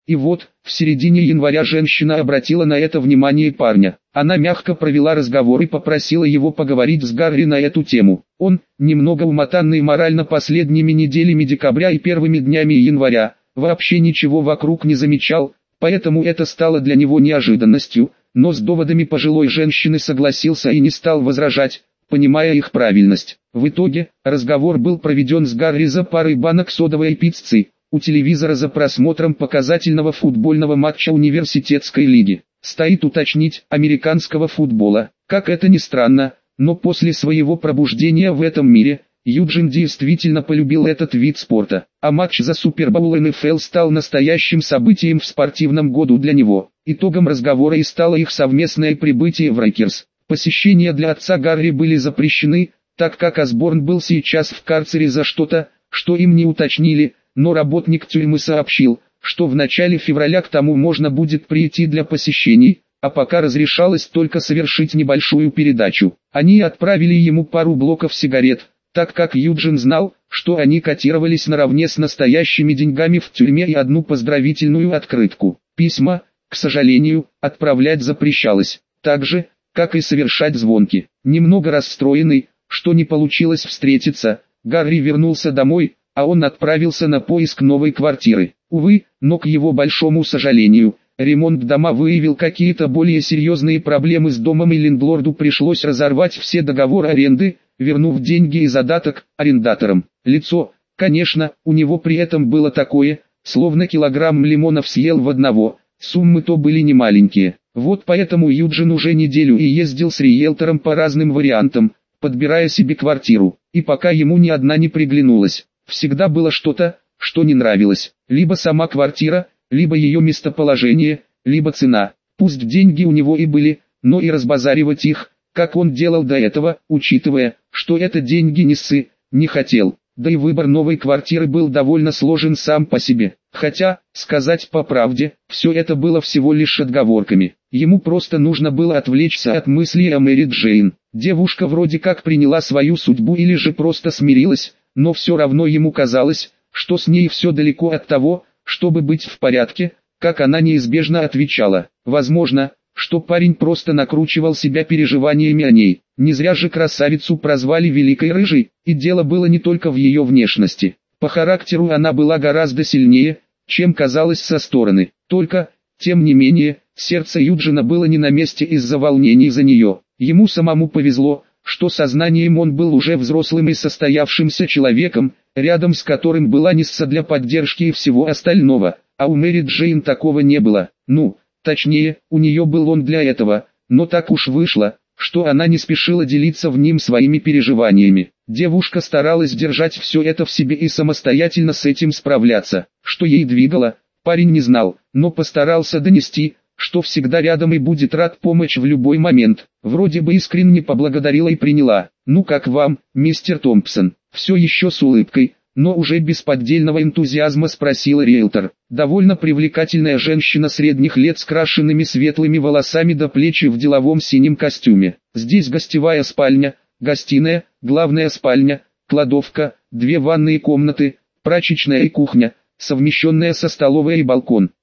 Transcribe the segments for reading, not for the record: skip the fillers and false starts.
И вот, в середине января женщина обратила на это внимание парня. Она мягко провела разговор и попросила его поговорить с Гарри на эту тему. Он, немного умотанный морально последними неделями декабря и первыми днями января, вообще ничего вокруг не замечал, поэтому это стало для него неожиданностью, но с доводами пожилой женщины согласился и не стал возражать, понимая их правильность. В итоге, разговор был проведен с Гарри за парой банок содовой пиццы, у телевизора за просмотром показательного футбольного матча университетской лиги. Стоит уточнить, американского футбола. Как это ни странно, но после своего пробуждения в этом мире, Юджин действительно полюбил этот вид спорта, а матч за Супербоул НФЛ стал настоящим событием в спортивном году для него. Итогом разговора и стало их совместное прибытие в Рейкерс. Посещения для отца Гарри были запрещены, так как Осборн был сейчас в карцере за что-то, что им не уточнили, но работник тюрьмы сообщил, что в начале февраля к тому можно будет прийти для посещений, а пока разрешалось только совершить небольшую передачу. Они отправили ему пару блоков сигарет, так как Юджин знал, что они котировались наравне с настоящими деньгами в тюрьме, и одну поздравительную открытку. Письма, к сожалению, отправлять запрещалось, так же, как и совершать звонки. Немного расстроенный, что не получилось встретиться, Гарри вернулся домой, а он отправился на поиск новой квартиры. Увы, но к его большому сожалению, ремонт дома выявил какие-то более серьезные проблемы с домом, и лендлорду пришлось разорвать все договоры аренды, вернув деньги и задаток арендаторам. Лицо, конечно, у него при этом было такое, словно килограмм лимонов съел в одного, суммы то были немаленькие. Вот поэтому Юджин уже неделю и ездил с риэлтором по разным вариантам, подбирая себе квартиру, и пока ему ни одна не приглянулась. Всегда было что-то, что не нравилось, либо сама квартира, либо ее местоположение, либо цена. Пусть деньги у него и были, но и разбазаривать их, как он делал до этого, учитывая, что это деньги Ниссы, не хотел. Да и выбор новой квартиры был довольно сложен сам по себе. Хотя, сказать по правде, все это было всего лишь отговорками. Ему просто нужно было отвлечься от мыслей о Мэри Джейн. Девушка вроде как приняла свою судьбу или же просто смирилась, но все равно ему казалось, что с ней все далеко от того, чтобы быть в порядке, как она неизбежно отвечала. Возможно, что парень просто накручивал себя переживаниями о ней. Не зря же красавицу прозвали Великой Рыжей, и дело было не только в ее внешности. По характеру она была гораздо сильнее, чем казалось со стороны. Только, тем не менее, сердце Юджина было не на месте из-за волнений за нее. Ему самому повезло, что сознанием он был уже взрослым и состоявшимся человеком, рядом с которым была Нисса для поддержки и всего остального, а у Мэри Джейн такого не было. Точнее, у нее был он для этого, но так уж вышло, что она не спешила делиться в ним своими переживаниями. Девушка старалась держать все это в себе и самостоятельно с этим справляться. Что ей двигало, парень не знал, но постарался донести, что всегда рядом и будет рад помочь в любой момент. Вроде бы искренне поблагодарила и приняла. «Ну как вам, мистер Томпсон?» Все еще с улыбкой, но уже без поддельного энтузиазма спросила риэлтор. Довольно привлекательная женщина средних лет с крашенными светлыми волосами до плеч и в деловом синем костюме. Здесь гостевая спальня, гостиная, главная спальня, кладовка, 2 ванные комнаты, прачечная и кухня, совмещенная со столовой и балкон.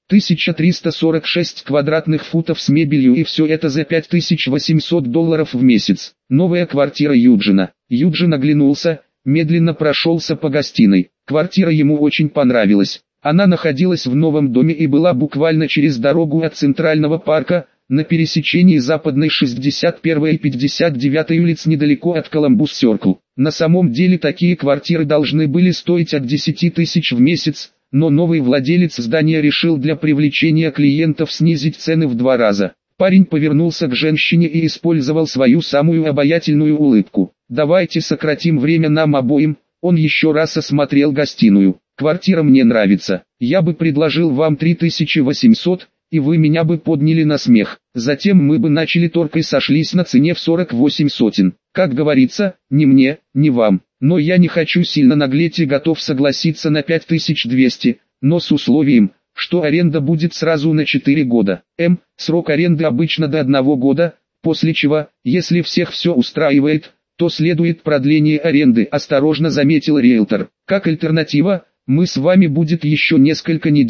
1346 квадратных футов с мебелью, и все это за $5800 в месяц. Новая квартира Юджина. Юджин оглянулся, медленно прошелся по гостиной. Квартира ему очень понравилась. Она находилась в новом доме и была буквально через дорогу от Центрального парка, на пересечении Западной 61 и 59 улиц недалеко от Коламбус-Сёркл. На самом деле такие квартиры должны были стоить от 10 тысяч в месяц, но новый владелец здания решил для привлечения клиентов снизить цены в 2 раза. Парень повернулся к женщине и использовал свою самую обаятельную улыбку. «Давайте сократим время нам обоим». Он еще раз осмотрел гостиную. «Квартира мне нравится. Я бы предложил вам 3800, и вы меня бы подняли на смех. Затем мы бы начали торг и сошлись на цене в 48 сотен. Как говорится, ни мне, ни вам. Но я не хочу сильно наглеть и готов согласиться на 5200, но с условием, что аренда будет сразу на 4 года. Срок аренды обычно до 1 года, после чего, если всех все устраивает, то следует продление аренды», — осторожно заметил риэлтор. «Как альтернатива, мы с вами будет еще несколько недель,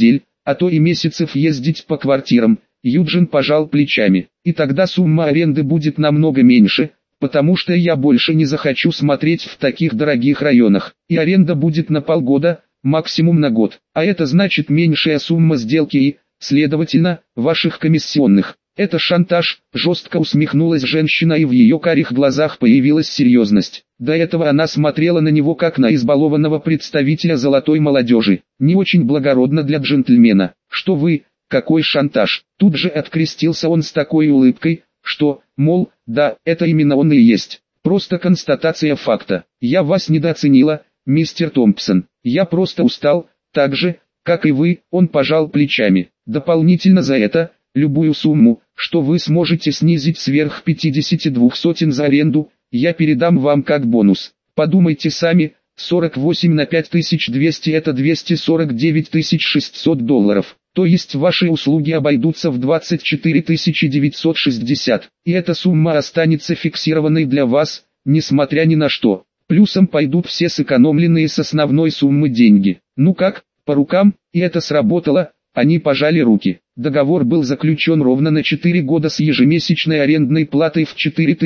а то и месяцев ездить по квартирам. Юджин пожал плечами. И тогда сумма аренды будет намного меньше, потому что я больше не захочу смотреть в таких дорогих районах. И аренда будет на полгода, максимум на год. А это значит меньшая сумма сделки и, следовательно, ваших комиссионных. Это шантаж, жестко усмехнулась женщина, и в ее карих глазах появилась серьезность. До этого она смотрела на него как на избалованного представителя золотой молодежи. Не очень благородно для джентльмена. Что вы, какой шантаж? Тут же открестился он с такой улыбкой, что, мол, да, это именно он и есть. Просто констатация факта. Я вас недооценила, мистер Томпсон. Я просто устал, так же, как и вы. Он пожал плечами. Дополнительно за это, любую сумму, что вы сможете снизить сверх 52 сотен за аренду, я передам вам как бонус. Подумайте сами, 48 на 5200 это 249 600 долларов. То есть ваши услуги обойдутся в 24 960. И эта сумма останется фиксированной для вас, несмотря ни на что. Плюсом пойдут все сэкономленные с основной суммы деньги. Ну как, по рукам? И это сработало. Они пожали руки. Договор был заключен ровно на 4 года с ежемесячной арендной платой в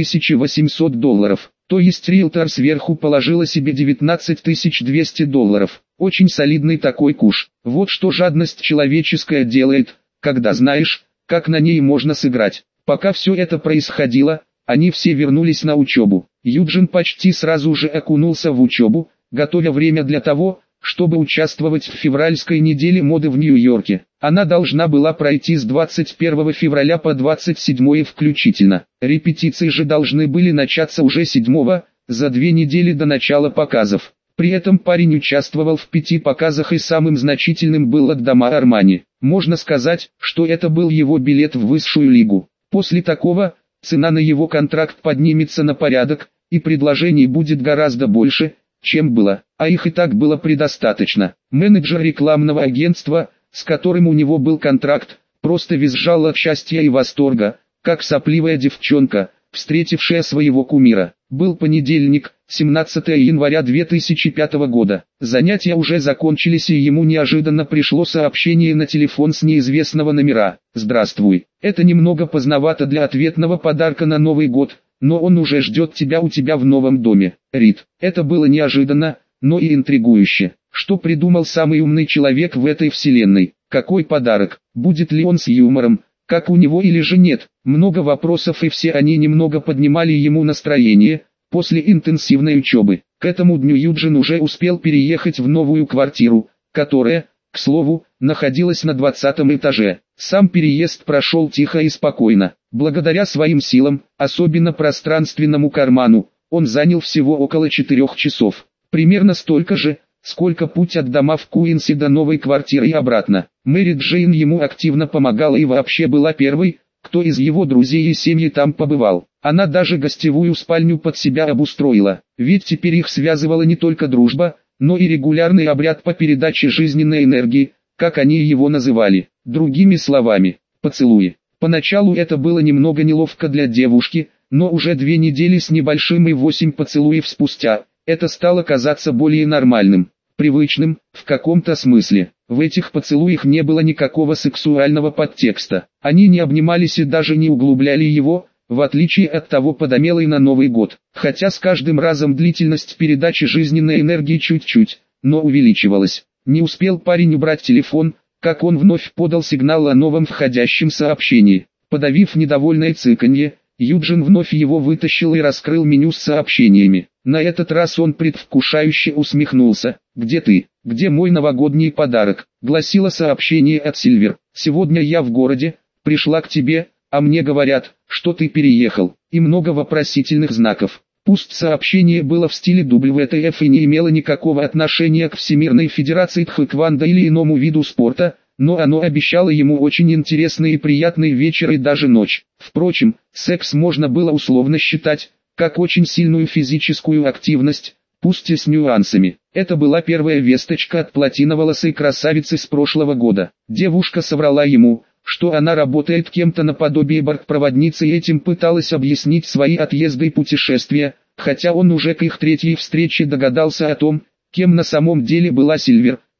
4800 долларов. То есть риэлтор сверху положила себе 19 200 долларов. Очень солидный такой куш. Вот что жадность человеческая делает, когда знаешь, как на ней можно сыграть. Пока все это происходило, они все вернулись на учебу. Юджин почти сразу же окунулся в учебу, готовя время для того, чтобы участвовать в февральской неделе моды в Нью-Йорке. Она должна была пройти с 21 февраля по 27 включительно. Репетиции же должны были начаться уже 7-го, за 2 недели до начала показов. При этом парень участвовал в 5 показах, и самым значительным был от Дома Армани. Можно сказать, что это был его билет в высшую лигу. После такого, цена на его контракт поднимется на порядок, и предложений будет гораздо больше, чем было, а их и так было предостаточно. Менеджер рекламного агентства, с которым у него был контракт, просто визжал от счастья и восторга, как сопливая девчонка, встретившая своего кумира. Был понедельник, 17 января 2005 года. Занятия уже закончились, и ему неожиданно пришло сообщение на телефон с неизвестного номера. «Здравствуй. Это немного поздновато для ответного подарка на Новый год, но он уже ждет тебя у тебя в новом доме, Рид». Это было неожиданно, но и интригующе. Что придумал самый умный человек в этой вселенной? Какой подарок? Будет ли он с юмором, как у него, или же нет? Много вопросов, и все они немного поднимали ему настроение. После интенсивной учебы, к этому дню Юджин уже успел переехать в новую квартиру, которая, к слову, находилась на 20-м этаже. Сам переезд прошел тихо и спокойно. Благодаря своим силам, особенно пространственному карману, он занял всего около 4 часов. Примерно столько же, сколько путь от дома в Куинсе до новой квартиры и обратно. Мэри Джейн ему активно помогала и вообще была первой, кто из его друзей и семьи там побывал. Она даже гостевую спальню под себя обустроила, ведь теперь их связывала не только дружба, но и регулярный обряд по передаче жизненной энергии, как они его называли. Другими словами, поцелуи. Поначалу это было немного неловко для девушки, но уже 2 недели с небольшим и 8 поцелуев спустя, это стало казаться более нормальным, привычным, в каком-то смысле. В этих поцелуях не было никакого сексуального подтекста. Они не обнимались и даже не углубляли его, в отличие от того подомелой на Новый год. Хотя с каждым разом длительность передачи жизненной энергии чуть-чуть, но увеличивалась. Не успел парень убрать телефон, как он вновь подал сигнал о новом входящем сообщении. Подавив недовольное цыканье, Юджин вновь его вытащил и раскрыл меню с сообщениями. На этот раз он предвкушающе усмехнулся. «Где ты? Где мой новогодний подарок?» — гласило сообщение от Сильвер. «Сегодня я в городе, пришла к тебе, а мне говорят, что ты переехал». И много вопросительных знаков. Пусть сообщение было в стиле WTF и не имело никакого отношения к Всемирной Федерации Тхэквондо или иному виду спорта, но оно обещало ему очень интересный и приятный вечер и даже ночь. Впрочем, секс можно было условно считать, как очень сильную физическую активность, пусть и с нюансами. Это была первая весточка от платиноволосой красавицы с прошлого года. Девушка соврала ему, что она работает кем-то наподобие бортпроводницы, и этим пыталась объяснить свои отъезды и путешествия, хотя он уже к их 3-й встрече догадался о том, кем на самом деле была Сильвер,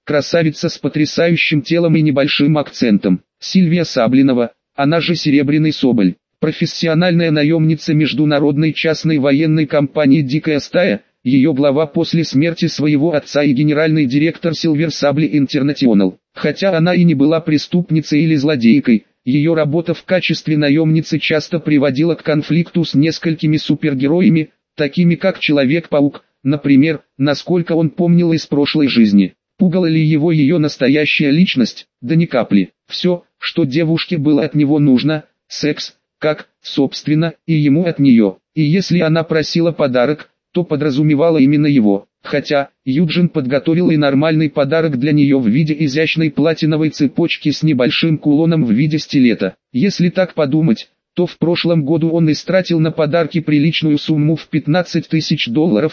красавица с потрясающим телом и небольшим акцентом. Сильвия Саблинова, она же Серебряный Соболь, профессиональная наемница международной частной военной компании «Дикая стая», ее глава после смерти своего отца и генеральный директор Silver Sable International. Хотя она и не была преступницей или злодейкой, ее работа в качестве наемницы часто приводила к конфликту с несколькими супергероями, такими как Человек-паук, например, насколько он помнил из прошлой жизни. Пугала ли его ее настоящая личность? Да ни капли. Все, что девушке было от него нужно, секс, как, собственно, и ему от нее. И если она просила подарок, то подразумевала именно его. Хотя, Юджин подготовил и нормальный подарок для нее в виде изящной платиновой цепочки с небольшим кулоном в виде стилета. Если так подумать, то в прошлом году он истратил на подарки приличную сумму в $15 тысяч,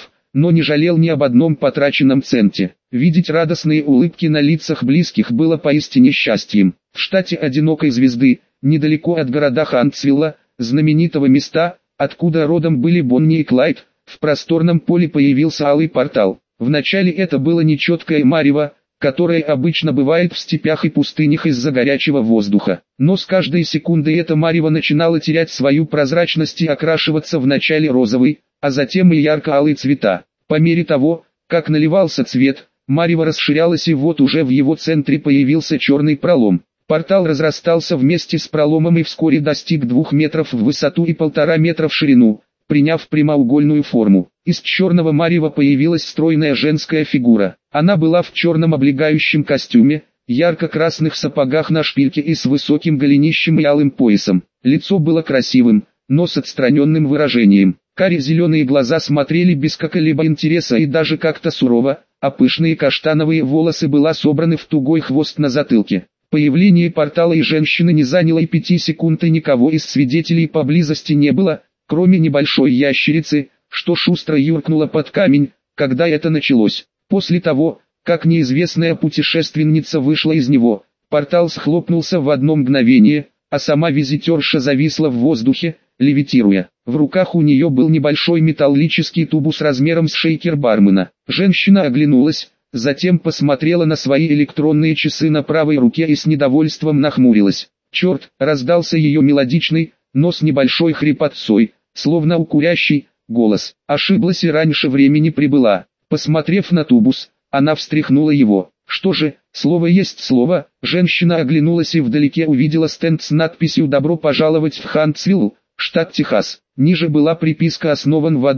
но не жалел ни об одном потраченном центе. Видеть радостные улыбки на лицах близких было поистине счастьем. В штате Одинокой Звезды, недалеко от города Хантсвилла, знаменитого места, откуда родом были Бонни и Клайд, в просторном поле появился алый портал. Вначале это было нечеткое марево, которое обычно бывает в степях и пустынях из-за горячего воздуха. Но с каждой секундой это марево начинало терять свою прозрачность и окрашиваться вначале розовый, а затем и ярко-алый цвета. По мере того, как наливался цвет, марево расширялось, и вот уже в его центре появился черный пролом. Портал разрастался вместе с проломом и вскоре достиг 2 метров в высоту и 1,5 метра в ширину, приняв прямоугольную форму. Из черного марева появилась стройная женская фигура. Она была в черном облегающем костюме, ярко-красных сапогах на шпильке и с высоким голенищем и алым поясом. Лицо было красивым, но с отстраненным выражением. Каре-зеленые глаза смотрели без какого-либо интереса и даже как-то сурово, а пышные каштановые волосы были собраны в тугой хвост на затылке. Появление портала и женщины не заняло и 5 секунд, и никого из свидетелей поблизости не было, кроме небольшой ящерицы, что шустро юркнула под камень, когда это началось. После того, как неизвестная путешественница вышла из него, портал схлопнулся в одно мгновение, а сама визитерша зависла в воздухе, левитируя. В руках у нее был небольшой металлический тубус размером с шейкер бармена. Женщина оглянулась, затем посмотрела на свои электронные часы на правой руке и с недовольством нахмурилась. «Черт!» — раздался ее мелодичный, но с небольшой хрипотцой, словно у курящий, голос. Ошиблась и раньше времени прибыла. Посмотрев на тубус, она встряхнула его. Что же, слово есть слово. Женщина оглянулась и вдалеке увидела стенд с надписью «Добро пожаловать в Хантсвилл, штат Техас». Ниже была приписка: «Основан в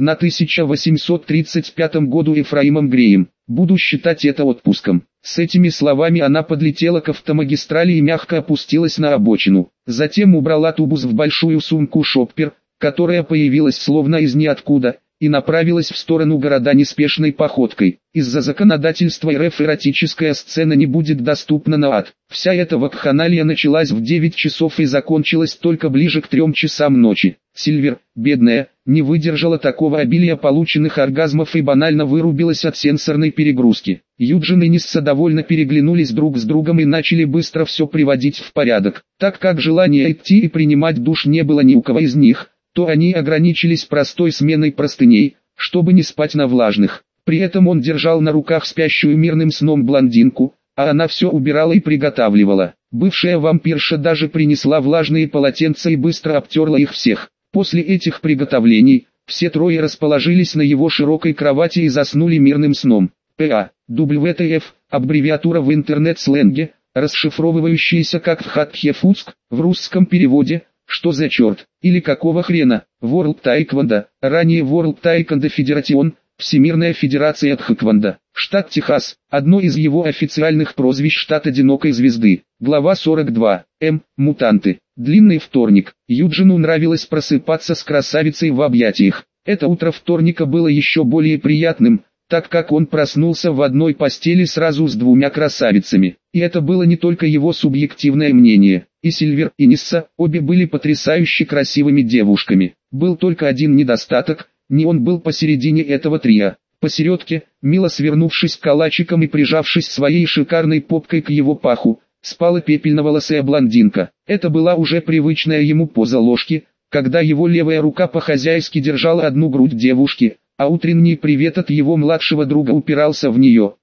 1835 году Ефраимом Греем. Буду считать это отпуском». С этими словами она подлетела к автомагистрали и мягко опустилась на обочину. Затем убрала тубус в большую сумку шоппер, которая появилась словно из ниоткуда, и направилась в сторону города неспешной походкой. Из-за законодательства РФ эротическая сцена не будет доступна на ад. Вся эта вакханалия началась в 9 часов и закончилась только ближе к 3 часам ночи. Сильвер, бедная, не выдержала такого обилия полученных оргазмов и банально вырубилась от сенсорной перегрузки. Юджин и Нисса довольно переглянулись друг с другом и начали быстро все приводить в порядок. Так как желания идти и принимать душ не было ни у кого из них, то они ограничились простой сменой простыней, чтобы не спать на влажных. При этом он держал на руках спящую мирным сном блондинку, а она все убирала и приготавливала. Бывшая вампирша даже принесла влажные полотенца и быстро обтерла их всех. После этих приготовлений, все трое расположились на его широкой кровати и заснули мирным сном. WTF – аббревиатура в интернет-сленге, расшифровывающаяся как «Вхатхефуцк» в русском переводе. Что за черт? Или какого хрена? World Taekwondo, ранее World Taekwondo Federation, Всемирная Федерация Тхэквондо. Штат Техас, одно из его официальных прозвищ штат Одинокой Звезды. Глава 42. Мутанты. Длинный вторник. Юджину нравилось просыпаться с красавицей в объятиях. Это утро вторника было еще более приятным, так как он проснулся в одной постели сразу с 2 красавицами. И это было не только его субъективное мнение. И Сильвер, и Нисса, обе были потрясающе красивыми девушками. Был только один недостаток, не он был посередине этого трио. Посередке, мило свернувшись калачиком и прижавшись своей шикарной попкой к его паху, спала пепельноволосая блондинка. Это была уже привычная ему поза ложки, когда его левая рука по-хозяйски держала одну грудь девушки, а утренний привет от его младшего друга упирался в нее.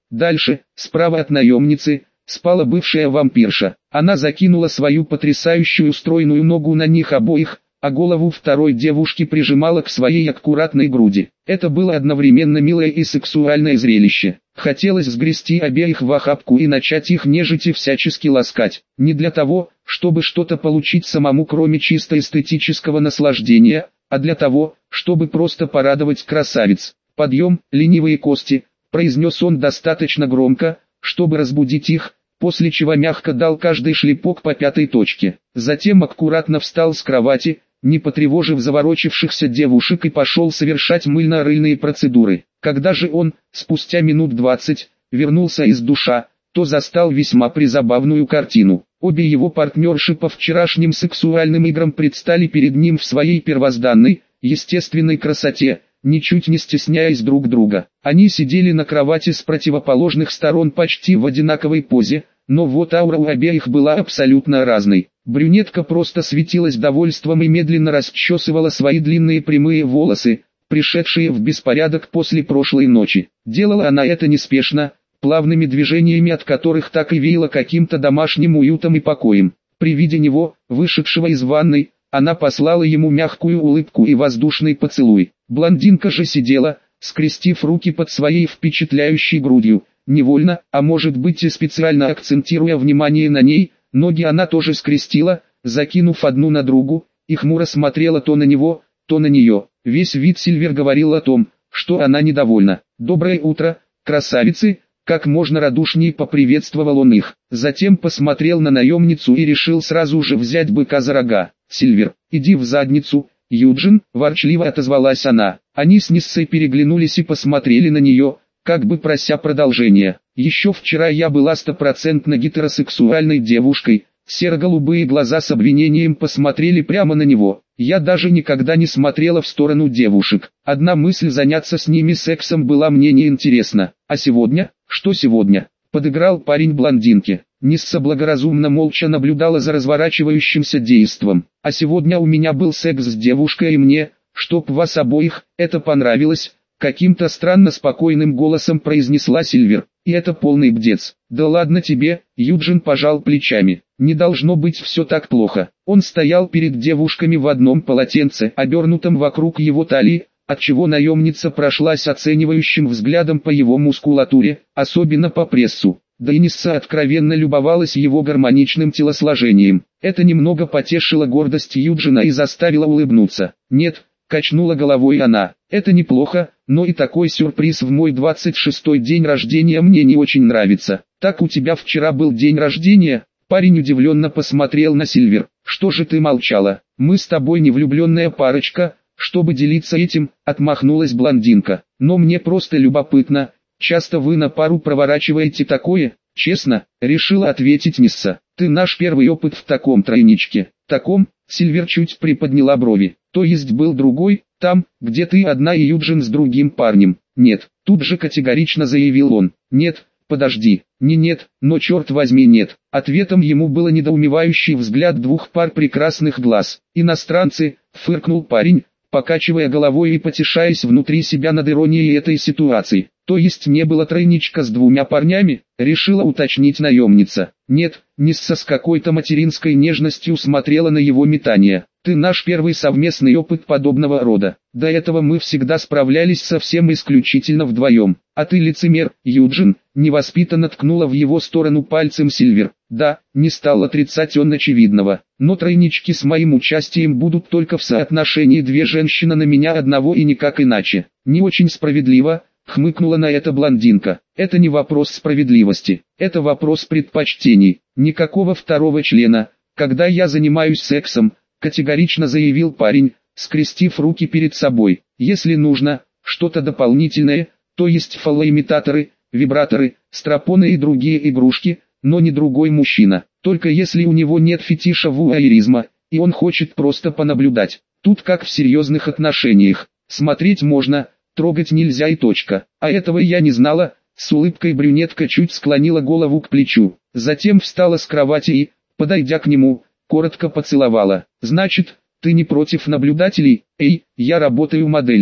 Дальше, справа от наемницы, спала бывшая вампирша. Она закинула свою потрясающую стройную ногу на них обоих, а голову второй девушки прижимала к своей аккуратной груди. Это было одновременно милое и сексуальное зрелище. Хотелось сгрести обеих в охапку и начать их нежить и всячески ласкать. Не для того, чтобы что-то получить самому, кроме чисто эстетического наслаждения, а для того, чтобы просто порадовать красавиц. «Подъем, ленивые кости», — произнес он достаточно громко, чтобы разбудить их, после чего мягко дал каждый шлепок по пятой точке. Затем аккуратно встал с кровати, не потревожив заворочившихся девушек, и пошел совершать мыльно-рыльные процедуры. Когда же он, спустя минут 20, вернулся из душа, то застал весьма призабавную картину. Обе его партнерши по вчерашним сексуальным играм предстали перед ним в своей первозданной, естественной красоте, ничуть не стесняясь друг друга. Они сидели на кровати с противоположных сторон почти в одинаковой позе, но вот аура у обеих была абсолютно разной. Брюнетка просто светилась довольством и медленно расчесывала свои длинные прямые волосы, пришедшие в беспорядок после прошлой ночи. Делала она это неспешно, плавными движениями, от которых так и веяло каким-то домашним уютом и покоем. При виде него, вышедшего из ванной, она послала ему мягкую улыбку и воздушный поцелуй. Блондинка же сидела, скрестив руки под своей впечатляющей грудью, невольно, а может быть и специально акцентируя внимание на ней. Ноги она тоже скрестила, закинув одну на другу, и хмуро смотрела то на него, то на нее. Весь вид Сильвер говорил о том, что она недовольна. «Доброе утро, красавицы!» Как можно радушнее поприветствовал он их. Затем посмотрел на наемницу и решил сразу же взять быка за рога. «Сильвер, иди в задницу, Юджин!» – ворчливо отозвалась она. Они с Ниссой переглянулись и посмотрели на нее, как бы прося продолжения. «Еще вчера я была стопроцентно гетеросексуальной девушкой». Серо-голубые глаза с обвинением посмотрели прямо на него. «Я даже никогда не смотрела в сторону девушек. Одна мысль заняться с ними сексом была мне неинтересна. А сегодня? Что сегодня?» Подыграл парень блондинке. Нисса благоразумно молча наблюдала за разворачивающимся действом. «А сегодня у меня был секс с девушкой, и мне, чтоб вас обоих, это понравилось», каким-то странно спокойным голосом произнесла Сильвер. «И это полный бдец». «Да ладно тебе», Юджин пожал плечами. «Не должно быть все так плохо». Он стоял перед девушками в одном полотенце, обернутом вокруг его талии, отчего наемница прошлась оценивающим взглядом по его мускулатуре, особенно по прессу. Да и Нисса откровенно любовалась его гармоничным телосложением. Это немного потешило гордость Юджина и заставило улыбнуться. «Нет», качнула головой она, «это неплохо, но и такой сюрприз в мой 26-й день рождения мне не очень нравится». «Так у тебя вчера был день рождения?» Парень удивленно посмотрел на Сильвер. «Что же ты молчала? Мы с тобой не влюбленная парочка, чтобы делиться этим», отмахнулась блондинка. «Но мне просто любопытно, часто вы на пару проворачиваете такое?» «Честно», решила ответить Нисса. «Ты наш первый опыт в таком тройничке». «Таком?» Сильвер чуть приподняла брови. «То есть был другой, там, где ты одна и Юджин с другим парнем?» «Нет», тут же категорично заявил он. «Нет, подожди, не нет, но черт возьми нет». Ответом ему было недоумевающий взгляд двух пар прекрасных глаз. «Иностранцы», фыркнул парень, покачивая головой и потешаясь внутри себя над иронией этой ситуации. «То есть не было тройничка с двумя парнями?» решила уточнить наемница. «Нет», Нисса с какой-то материнской нежностью смотрела на его метание. «Ты наш первый совместный опыт подобного рода. До этого мы всегда справлялись совсем исключительно вдвоем. А ты лицемер, Юджин», невоспитанно ткнула в его сторону пальцем Сильвер. «Да», не стал отрицать он очевидного. «Но тройнички с моим участием будут только в соотношении две женщины на меня одного и никак иначе». «Не очень справедливо», хмыкнула на это блондинка. «Это не вопрос справедливости, это вопрос предпочтений. Никакого второго члена, когда я занимаюсь сексом», категорично заявил парень, скрестив руки перед собой. «Если нужно что-то дополнительное, то есть фалоимитаторы, вибраторы, стропоны и другие игрушки, но не другой мужчина. Только если у него нет фетиша вуайеризма, и он хочет просто понаблюдать. Тут как в серьезных отношениях. Смотреть можно, трогать нельзя и точка. А этого я не знала». С улыбкой брюнетка чуть склонила голову к плечу. Затем встала с кровати и, подойдя к нему, коротко поцеловала. «Значит, ты не против наблюдателей?» «Эй, я работаю моделью»,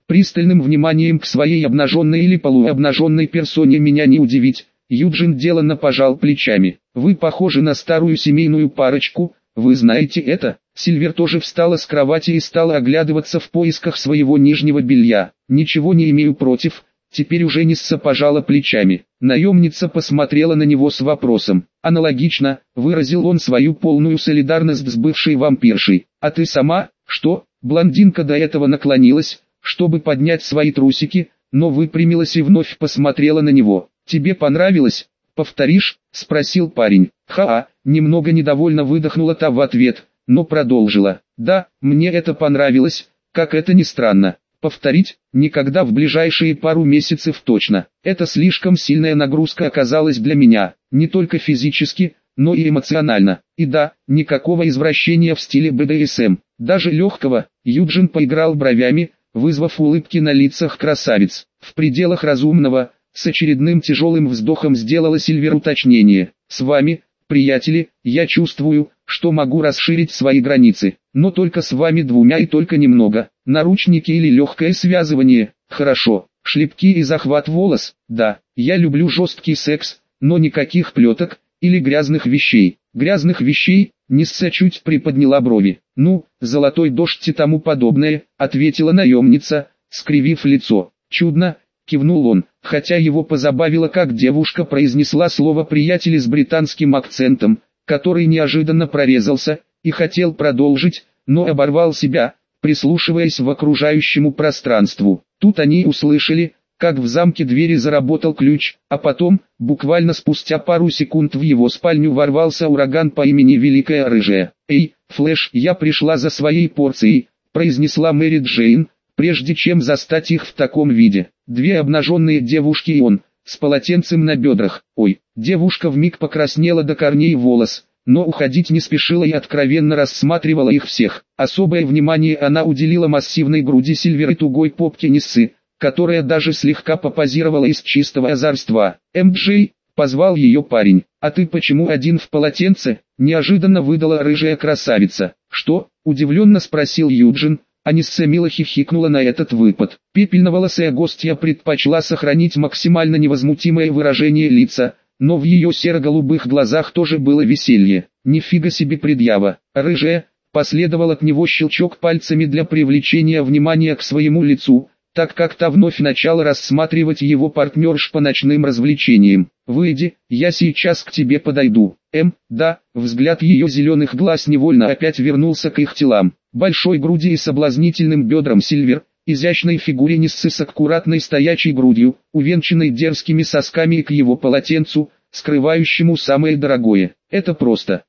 Пристальным вниманием к своей обнаженной или полуобнаженной персоне меня не удивить. Юджин деланно пожал плечами. Вы похожи на старую семейную парочку, вы знаете это? Сильвер тоже встала с кровати и стала оглядываться в поисках своего нижнего белья. Ничего не имею против. Теперь уже Нисса пожала плечами. Наемница посмотрела на него с вопросом. Аналогично, выразил он свою полную солидарность с бывшей вампиршей. А ты сама, что? Блондинка до этого наклонилась, чтобы поднять свои трусики, но выпрямилась и вновь посмотрела на него. «Тебе понравилось? Повторишь?» – спросил парень. «Ха-а», немного недовольно выдохнула та в ответ, но продолжила. «Да, мне это понравилось, как это ни странно. Повторить? Никогда в ближайшие пару месяцев точно. Это слишком сильная нагрузка оказалась для меня, не только физически, но и эмоционально. И да, никакого извращения в стиле БДСМ, даже легкого». Юджин поиграл бровями, вызвав улыбки на лицах красавиц. В пределах разумного, с очередным тяжелым вздохом сделала Сильвер уточнение. «С вами, приятели, я чувствую, что могу расширить свои границы, но только с вами двумя и только немного. Наручники или легкое связывание, хорошо. Шлепки и захват волос, да. Я люблю жесткий секс, но никаких плеток или грязных вещей». «Грязных вещей?» Нисса чуть приподняла брови. «Ну, золотой дождь и тому подобное», ответила наемница, скривив лицо. «Чудно», кивнул он, хотя его позабавило, как девушка произнесла слово «приятели» с британским акцентом, который неожиданно прорезался, и хотел продолжить, но оборвал себя, прислушиваясь в окружающему пространству. Тут они услышали, как в замке двери заработал ключ, а потом, буквально спустя пару секунд в его спальню ворвался ураган по имени Великая Рыжая. «Эй, Флэш, я пришла за своей порцией», произнесла Мэри Джейн, прежде чем застать их в таком виде. Две обнаженные девушки и он, с полотенцем на бедрах. Ой, девушка вмиг покраснела до корней волос, но уходить не спешила и откровенно рассматривала их всех. Особое внимание она уделила массивной груди Сильвер и тугой попке Ниссы, которая даже слегка попозировала из чистого озорства. «Джей», позвал ее парень. «А ты почему один в полотенце?» Неожиданно выдала рыжая красавица. «Что?» удивленно спросил Юджин. Анисса мило хихикнула на этот выпад. Пепельноволосая гостья предпочла сохранить максимально невозмутимое выражение лица, но в ее серо-голубых глазах тоже было веселье. «Нифига себе предъява!» «Рыжая!» Последовал от него щелчок пальцами для привлечения внимания к своему лицу, так как та вновь начала рассматривать его партнерш по ночным развлечениям. «Выйди, я сейчас к тебе подойду». Да, взгляд ее зеленых глаз невольно опять вернулся к их телам. Большой груди и соблазнительным бедрам Сильвер, изящной фигуре Ниссы с аккуратной стоячей грудью, увенчанной дерзкими сосками и к его полотенцу, скрывающему самое дорогое. «Это просто,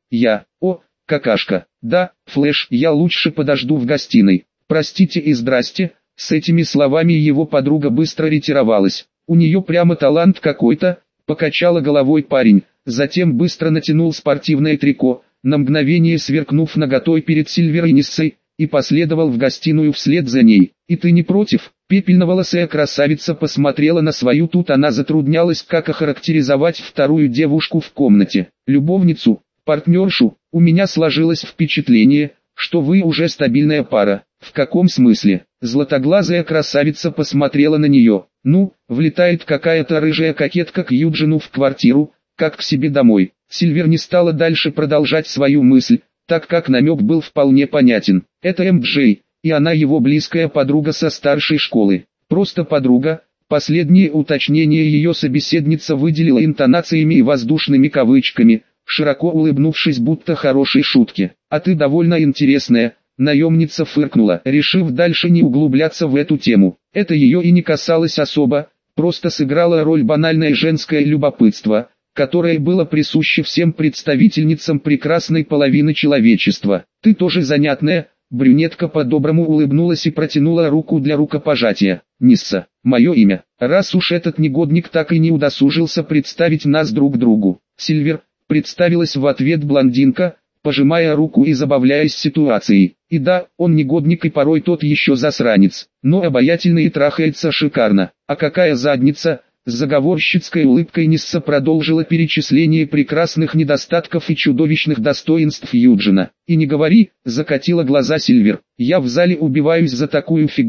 какашка. Да, Флэш, я лучше подожду в гостиной. Простите и здрасте». С этими словами его подруга быстро ретировалась. «У нее прямо талант какой-то», покачала головой парень, затем быстро натянул спортивное трико, на мгновение сверкнув наготой перед Сильвер и Ниссой, и последовал в гостиную вслед за ней. «И ты не против?» Пепельноволосая красавица посмотрела на свою, тут она затруднялась, как охарактеризовать вторую девушку в комнате. «Любовницу, партнершу, у меня сложилось впечатление, что вы уже стабильная пара». «В каком смысле?» Златоглазая красавица посмотрела на нее. «Ну, влетает какая-то рыжая кокетка к Юджину в квартиру, как к себе домой». Сильвер не стала дальше продолжать свою мысль, так как намек был вполне понятен. «Это Джей, и она его близкая подруга со старшей школы». «Просто подруга». Последнее уточнение ее собеседница выделила интонациями и воздушными кавычками, широко улыбнувшись будто хорошей шутке. «А ты довольно интересная». Наемница фыркнула, решив дальше не углубляться в эту тему. Это ее и не касалось особо, просто сыграла роль банальное женское любопытство, которое было присуще всем представительницам прекрасной половины человечества. «Ты тоже занятная», брюнетка по-доброму улыбнулась и протянула руку для рукопожатия. «Нисса, мое имя». Раз уж этот негодник так и не удосужился представить нас друг другу. «Сильвер», представилась в ответ блондинка, пожимая руку и забавляясь ситуацией. И да, он негодник и порой тот еще засранец, но обаятельный и трахается шикарно. «А какая задница?» С заговорщицкой улыбкой Нисса продолжила перечисление прекрасных недостатков и чудовищных достоинств Юджина. «И не говори», закатила глаза Сильвер. «Я в зале убиваюсь за такую фигуру,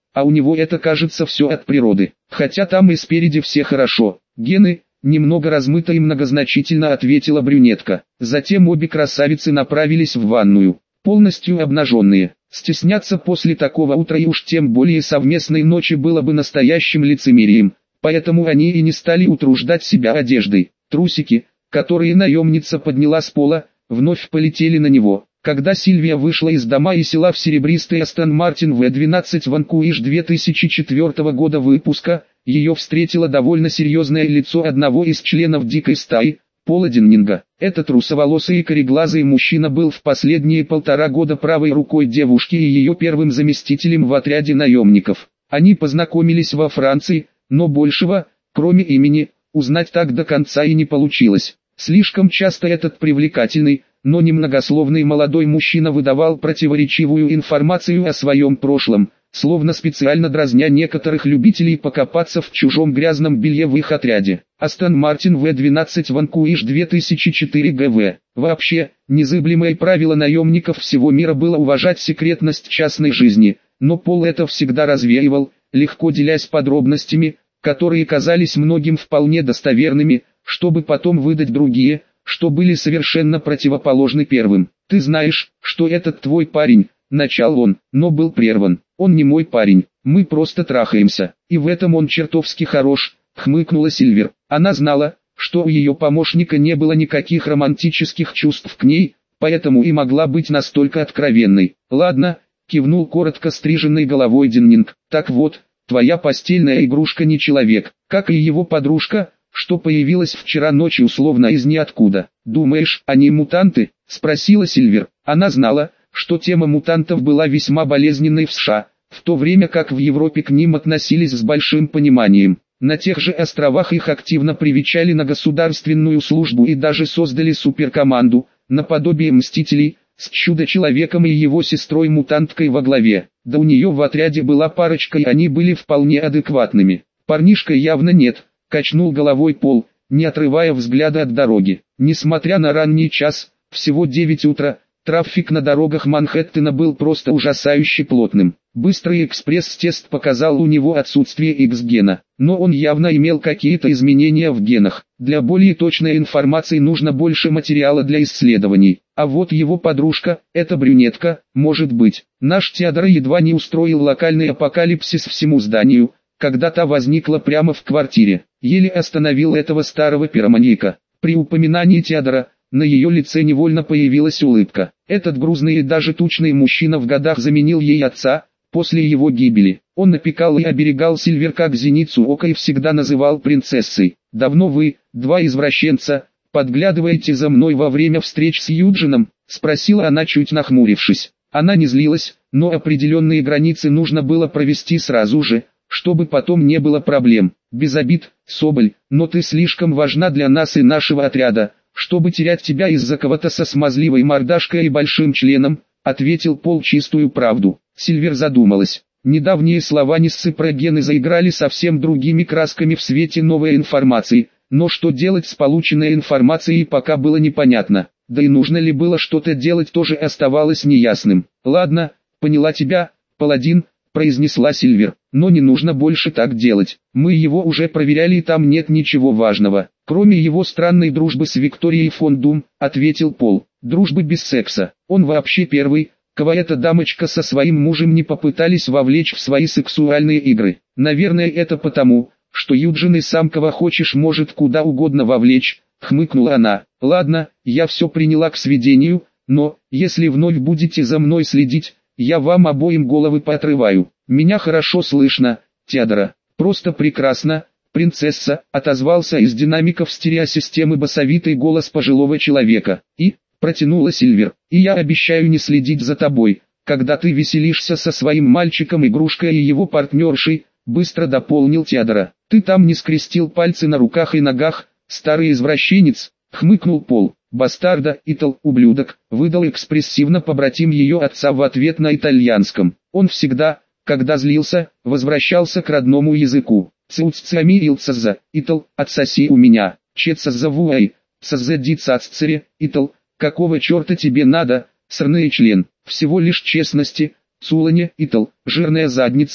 а у него это кажется все от природы. Хотя там и спереди все хорошо. Гены, немного размыто и многозначительно ответила брюнетка. Затем обе красавицы направились в ванную, полностью обнаженные. Стесняться после такого утра и уж тем более совместной ночи было бы настоящим лицемерием, поэтому они и не стали утруждать себя одеждой. Трусики, которые наемница подняла с пола, вновь полетели на него. Когда Сильвия вышла из дома и села в серебристый Астон Мартин В12 Ванкуиш 2004 года выпуска, ее встретило довольно серьезное лицо одного из членов дикой стаи, Пола Деннинга. Этот русоволосый и кореглазый мужчина был в последние 1,5 года правой рукой девушки и ее первым заместителем в отряде наемников. Они познакомились во Франции, но большего, кроме имени, узнать так до конца и не получилось. Слишком часто этот привлекательный, но немногословный молодой мужчина выдавал противоречивую информацию о своем прошлом, словно специально дразня некоторых любителей покопаться в чужом грязном белье в их отряде. Астон Мартин В12 Ванкуиш 2004 ГВ. Вообще, незыблемое правило наемников всего мира было уважать секретность частной жизни, но Пол это всегда развеивал, легко делясь подробностями, которые казались многим вполне достоверными, чтобы потом выдать другие, что были совершенно противоположны первым. «Ты знаешь, что этот твой парень», — начал он, но был прерван. «Он не мой парень, мы просто трахаемся, и в этом он чертовски хорош», — хмыкнула Сильвер. Она знала, что у ее помощника не было никаких романтических чувств к ней, поэтому и могла быть настолько откровенной. «Ладно», — кивнул коротко стриженной головой Деннинг. «Так вот, твоя постельная игрушка не человек, как и его подружка, что появилась вчера ночью словно из ниоткуда. Думаешь, они мутанты?» — спросила Сильвер. Она знала, что тема мутантов была весьма болезненной в США, в то время как в Европе к ним относились с большим пониманием. На тех же островах их активно привечали на государственную службу и даже создали суперкоманду, наподобие Мстителей, с Чудо-человеком и его сестрой-мутанткой во главе. Да у нее в отряде была парочка и они были вполне адекватными. Парнишка явно нет, качнул головой Пол, не отрывая взгляда от дороги. Несмотря на ранний час, всего 9 утра, трафик на дорогах Манхэттена был просто ужасающе плотным. Быстрый экспресс-тест показал у него отсутствие X-гена, но он явно имел какие-то изменения в генах. Для более точной информации нужно больше материала для исследований. А вот его подружка, эта брюнетка, может быть. Наш Теодор едва не устроил локальный апокалипсис всему зданию, когда та возникла прямо в квартире. Еле остановил этого старого пироманьяка. При упоминании Теодора, на ее лице невольно появилась улыбка. Этот грузный и даже тучный мужчина в годах заменил ей отца, после его гибели. Он опекал и оберегал Сильвер как зеницу ока и всегда называл принцессой. «Давно вы, два извращенца, подглядываете за мной во время встреч с Юджином?» — спросила она, чуть нахмурившись. Она не злилась, но определенные границы нужно было провести сразу же, чтобы потом не было проблем. «Без обид, Соболь, но ты слишком важна для нас и нашего отряда, чтобы терять тебя из-за кого-то со смазливой мордашкой и большим членом», — ответил Пол чистую правду. Сильвер задумалась. Недавние слова Ниссы про гены заиграли совсем другими красками в свете новой информации, но что делать с полученной информацией пока было непонятно. Да и нужно ли было что-то делать тоже оставалось неясным. «Ладно, поняла тебя, паладин», — произнесла Сильвер, — «но не нужно больше так делать. Мы его уже проверяли и там нет ничего важного, кроме его странной дружбы с Викторией фон Дум», — ответил Пол. «Дружбы без секса. Он вообще первый, кого эта дамочка со своим мужем не попытались вовлечь в свои сексуальные игры. Наверное, это потому, что Юджин и сам кого хочешь может куда угодно вовлечь», — хмыкнула она. «Ладно, я все приняла к сведению, но, если вновь будете за мной следить, я вам обоим головы поотрываю». «Меня хорошо слышно, Теодора». «Просто прекрасно, принцесса», — отозвался из динамиков стереосистемы басовитый голос пожилого человека. «И», — протянула Сильвер, — «и я обещаю не следить за тобой, когда ты веселишься со своим мальчиком-игрушкой и его партнершей», — быстро дополнил Теодора. «Ты там не скрестил пальцы на руках и ногах, старый извращенец», — хмыкнул Пол. «Бастарда, Итал, ублюдок», — выдал экспрессивно побратим ее отца в ответ на итальянском. Он всегда, когда злился, возвращался к родному языку. «Цуццами илцаза, Итал, отсоси у меня, чецазавуай, цазади цаццере, Итал, какого черта тебе надо, сраный член, всего лишь честности, цулане, Итал, жирная задница»,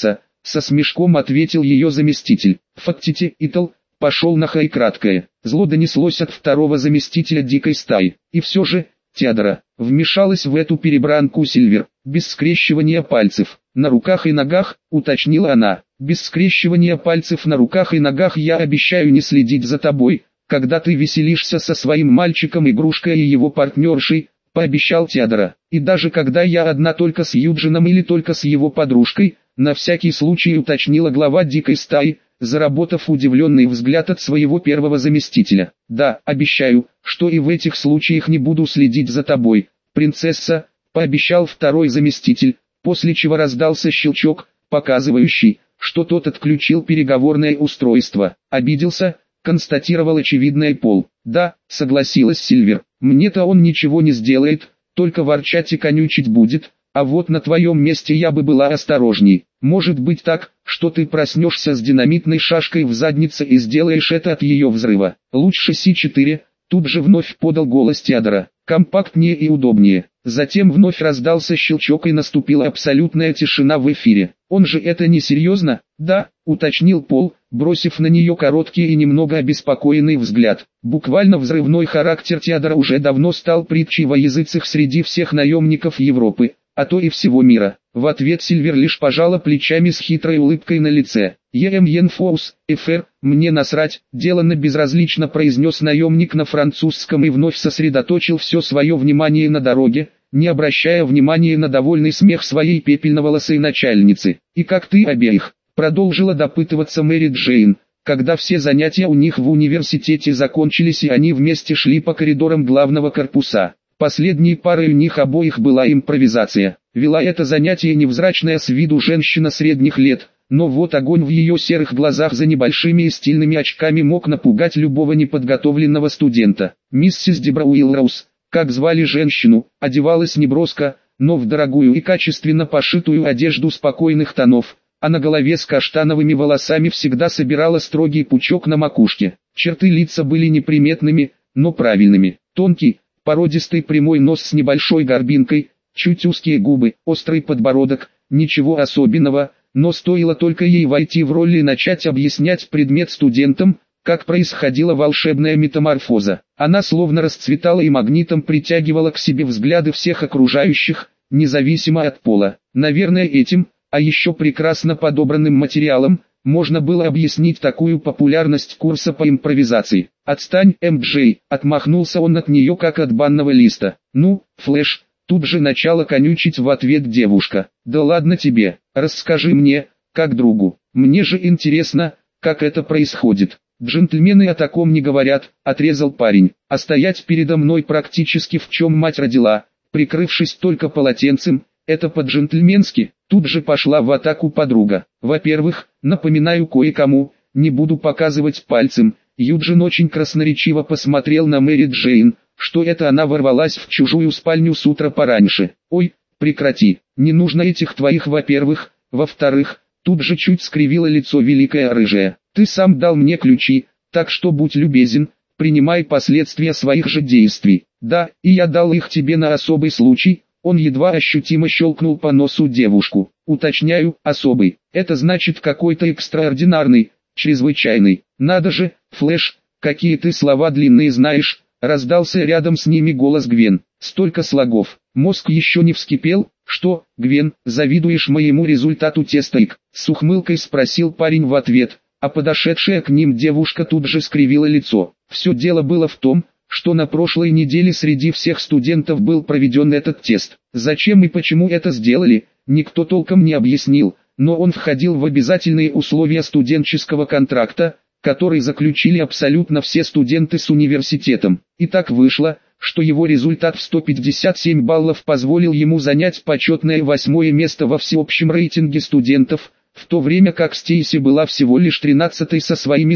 со смешком ответил ее заместитель. Фаттити Итал, пошел нахуй краткое. Зло донеслось от второго заместителя дикой стаи. И все же, Теодора, вмешалась в эту перебранку Сильвер, без скрещивания пальцев. На руках и ногах, уточнила она, без скрещивания пальцев на руках и ногах я обещаю не следить за тобой, когда ты веселишься со своим мальчиком-игрушкой и его партнершей, пообещал Теодора. И даже когда я одна только с Юджином или только с его подружкой, на всякий случай уточнила глава дикой стаи, заработав удивленный взгляд от своего первого заместителя. Да, обещаю, что и в этих случаях не буду следить за тобой, принцесса, пообещал второй заместитель, после чего раздался щелчок, показывающий, что тот отключил переговорное устройство. Обиделся, констатировал очевидное Пол. Да, согласилась Сильвер, мне-то он ничего не сделает, только ворчать и конючить будет, а вот на твоем месте я бы была осторожней. Может быть так, что ты проснешься с динамитной шашкой в заднице и сделаешь это от ее взрыва. Лучше С4, тут же вновь подал голос Теодора, компактнее и удобнее. Затем вновь раздался щелчок и наступила абсолютная тишина в эфире. Он же это не серьезно? Да, уточнил Пол, бросив на нее короткий и немного обеспокоенный взгляд. Буквально взрывной характер Теодора уже давно стал притчей во языцах среди всех наемников Европы, а то и всего мира. В ответ Сильвер лишь пожала плечами с хитрой улыбкой на лице. «Емьенфоус, эфер, мне насрать», деланно безразлично произнес наемник на французском и вновь сосредоточил все свое внимание на дороге, не обращая внимания на довольный смех своей пепельноволосой начальницы. «И как ты обеих?» продолжила допытываться Мэри Джейн, когда все занятия у них в университете закончились и они вместе шли по коридорам главного корпуса. Последней парой у них обоих была импровизация. Вела это занятие невзрачная с виду женщина средних лет, но вот огонь в ее серых глазах за небольшими и стильными очками мог напугать любого неподготовленного студента. Миссис Дебра Уилроуз, как звали женщину, одевалась неброско, но в дорогую и качественно пошитую одежду спокойных тонов, а на голове с каштановыми волосами всегда собирала строгий пучок на макушке. Черты лица были неприметными, но правильными. Тонкий, породистый прямой нос с небольшой горбинкой, чуть узкие губы, острый подбородок, ничего особенного, но стоило только ей войти в роль и начать объяснять предмет студентам, как происходила волшебная метаморфоза. Она словно расцветала и магнитом притягивала к себе взгляды всех окружающих, независимо от пола. Наверное этим, а еще прекрасно подобранным материалом, можно было объяснить такую популярность курса по импровизации. «Отстань, Джей», отмахнулся он от нее как от банного листа. «Ну, Флэш», тут же начала конючить в ответ девушка. «Да ладно тебе, расскажи мне, как другу, мне же интересно, как это происходит». «Джентльмены о таком не говорят», отрезал парень, «а стоять передо мной практически в чем мать родила, прикрывшись только полотенцем, это по-джентльменски». Тут же пошла в атаку подруга. «Во-первых, напоминаю кое-кому, не буду показывать пальцем». Юджин очень красноречиво посмотрел на Мэри Джейн, что это она ворвалась в чужую спальню с утра пораньше. «Ой, прекрати, не нужно этих твоих во-первых, во-вторых», тут же чуть скривило лицо великая рыжая. «Ты сам дал мне ключи, так что будь любезен, принимай последствия своих же действий». «Да, и я дал их тебе на особый случай». Он едва ощутимо щелкнул по носу девушку. «Уточняю, особый. Это значит какой-то экстраординарный, чрезвычайный». «Надо же, Флэш, какие ты слова длинные знаешь», раздался рядом с ними голос Гвен. «Столько слогов. Мозг еще не вскипел?» «Что, Гвен, завидуешь моему результату теста ИК?» с ухмылкой спросил парень в ответ, а подошедшая к ним девушка тут же скривила лицо. Все дело было в том, что на прошлой неделе среди всех студентов был проведен этот тест. Зачем и почему это сделали, никто толком не объяснил, но он входил в обязательные условия студенческого контракта, который заключили абсолютно все студенты с университетом. И так вышло, что его результат в 157 баллов позволил ему занять почетное 8-е место во всеобщем рейтинге студентов, в то время как Стейси была всего лишь 13-й со своими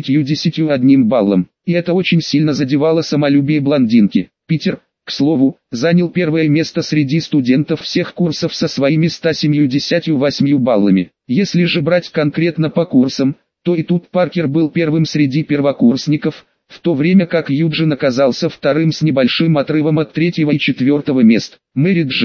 151 баллом. И это очень сильно задевало самолюбие блондинки. Питер, к слову, занял первое место среди студентов всех курсов со своими 178 баллами. Если же брать конкретно по курсам, то и тут Паркер был первым среди первокурсников, в то время как Юджин оказался вторым с небольшим отрывом от 3-го и 4-го мест. Мэри Джейн,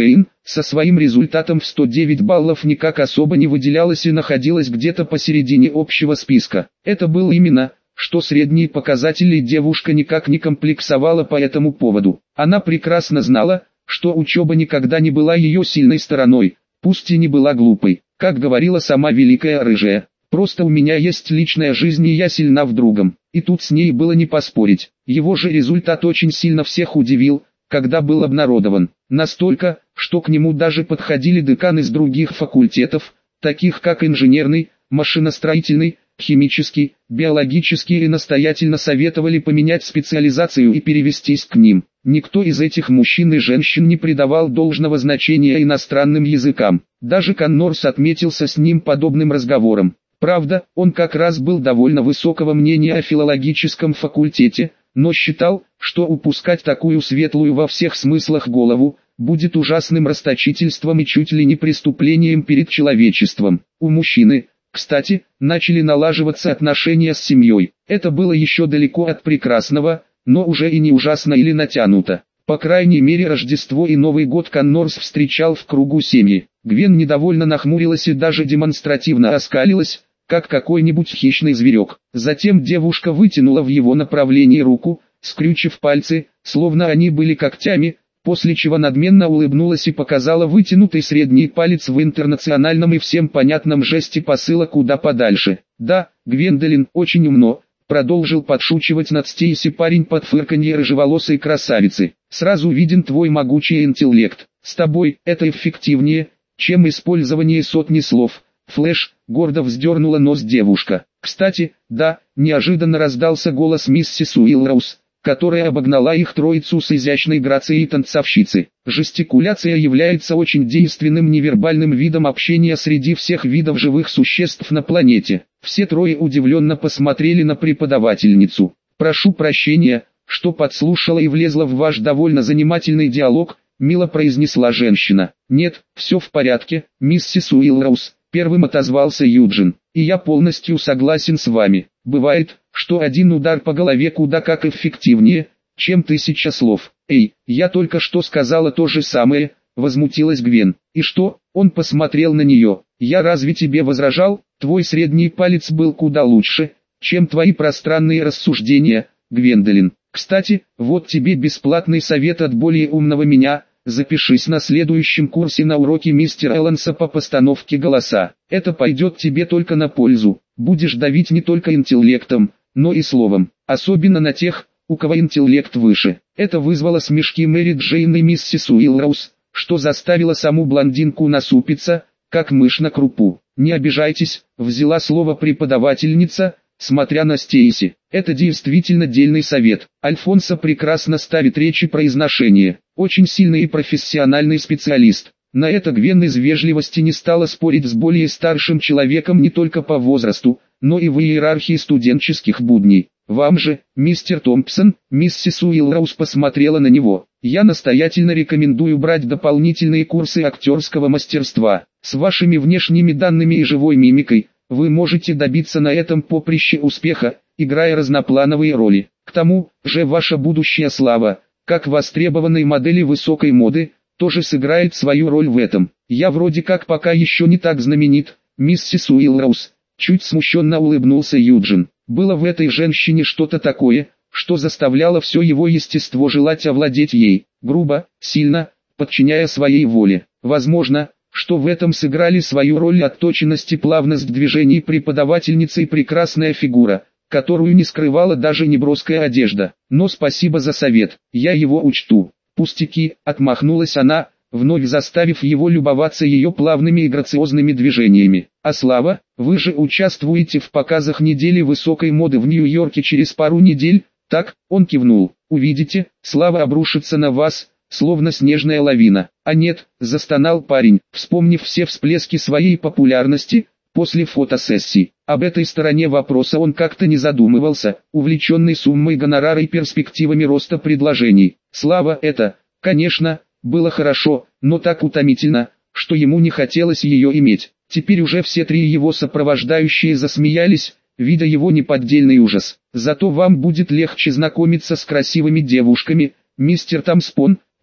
со своим результатом в 109 баллов никак особо не выделялась и находилась где-то посередине общего списка. Это был именно, что средние показатели, девушка никак не комплексовала по этому поводу. Она прекрасно знала, что учеба никогда не была ее сильной стороной, пусть и не была глупой. Как говорила сама великая рыжая, просто у меня есть личная жизнь и я сильна в другом. И тут с ней было не поспорить. Его же результат очень сильно всех удивил, когда был обнародован. Настолько, что к нему даже подходили деканы из других факультетов, таких как инженерный, машиностроительный, химический, биологический, и настоятельно советовали поменять специализацию и перевестись к ним. Никто из этих мужчин и женщин не придавал должного значения иностранным языкам. Даже Коннорс отметился с ним подобным разговором. Правда, он как раз был довольно высокого мнения о филологическом факультете, но считал, что упускать такую светлую во всех смыслах голову будет ужасным расточительством и чуть ли не преступлением перед человечеством. У мужчины, кстати, начали налаживаться отношения с семьей. Это было еще далеко от прекрасного, но уже и не ужасно или натянуто. По крайней мере, Рождество и Новый год Коннорс встречал в кругу семьи. Гвен недовольно нахмурилась и даже демонстративно оскалилась, как какой-нибудь хищный зверек. Затем девушка вытянула в его направлении руку, скрючив пальцы, словно они были когтями, после чего надменно улыбнулась и показала вытянутый средний палец в интернациональном и всем понятном жесте посыла куда подальше. «Да, Гвендолин, очень умно», — продолжил подшучивать над Стейси парень под фырканье рыжеволосой красавицы. «Сразу виден твой могучий интеллект. С тобой это эффективнее, чем использование сотни слов». Флэш, гордо вздернула нос девушка. «Кстати, да», — неожиданно раздался голос миссис Уиллроуз, которая обогнала их троицу с изящной грацией танцовщицы. Жестикуляция является очень действенным невербальным видом общения среди всех видов живых существ на планете. Все трое удивленно посмотрели на преподавательницу. «Прошу прощения, что подслушала и влезла в ваш довольно занимательный диалог», — мило произнесла женщина. «Нет, все в порядке, миссис Уиллроуз», — первым отозвался Юджин. «И я полностью согласен с вами. Бывает, что один удар по голове куда как эффективнее, чем 1000 слов». «Эй, я только что сказала то же самое», — возмутилась Гвен. «И что?» — он посмотрел на нее. «Я разве тебе возражал? Твой средний палец был куда лучше, чем твои пространные рассуждения, Гвендолин. Кстати, вот тебе бесплатный совет от более умного меня. Запишись на следующем курсе на уроки мистера Элланса по постановке голоса. Это пойдет тебе только на пользу. Будешь давить не только интеллектом, но и словом. Особенно на тех, у кого интеллект выше». Это вызвало смешки Мэри Джейн и миссис Уиллроуз, что заставило саму блондинку насупиться, как мышь на крупу. «Не обижайтесь», — взяла слово преподавательница, смотря на Стейси. «Это действительно дельный совет. Альфонсо прекрасно ставит речи и произношение. Очень сильный и профессиональный специалист». На это Гвен из вежливости не стала спорить с более старшим человеком не только по возрасту, но и в иерархии студенческих будней. «Вам же, мистер Томпсон», — миссис Уиллроуз посмотрела на него, «я настоятельно рекомендую брать дополнительные курсы актерского мастерства. С вашими внешними данными и живой мимикой вы можете добиться на этом поприще успеха, играя разноплановые роли. К тому же ваша будущая слава, как востребованной модели высокой моды, тоже сыграет свою роль в этом. Я вроде как пока еще не так знаменит, миссис Уиллроуз», — чуть смущенно улыбнулся Юджин. Было в этой женщине что-то такое, что заставляло все его естество желать овладеть ей, грубо, сильно, подчиняя своей воле. Возможно, что в этом сыграли свою роль отточенность и плавность движений преподавательницы и прекрасная фигура, которую не скрывала даже неброская одежда. «Но спасибо за совет, я его учту». «Пустяки», — отмахнулась она, вновь заставив его любоваться ее плавными и грациозными движениями. «А Слава, вы же участвуете в показах недели высокой моды в Нью-Йорке через пару недель, так?» Он кивнул. «Увидите, Слава обрушится на вас, словно снежная лавина». «А нет», — застонал парень, вспомнив все всплески своей популярности после фотосессий. Об этой стороне вопроса он как-то не задумывался, увлеченный суммой гонорара и перспективами роста предложений. Слава это, конечно, было хорошо, но так утомительно, что ему не хотелось ее иметь. Теперь уже все три его сопровождающие засмеялись, видя его неподдельный ужас. «Зато вам будет легче знакомиться с красивыми девушками, мистер Томпсон»,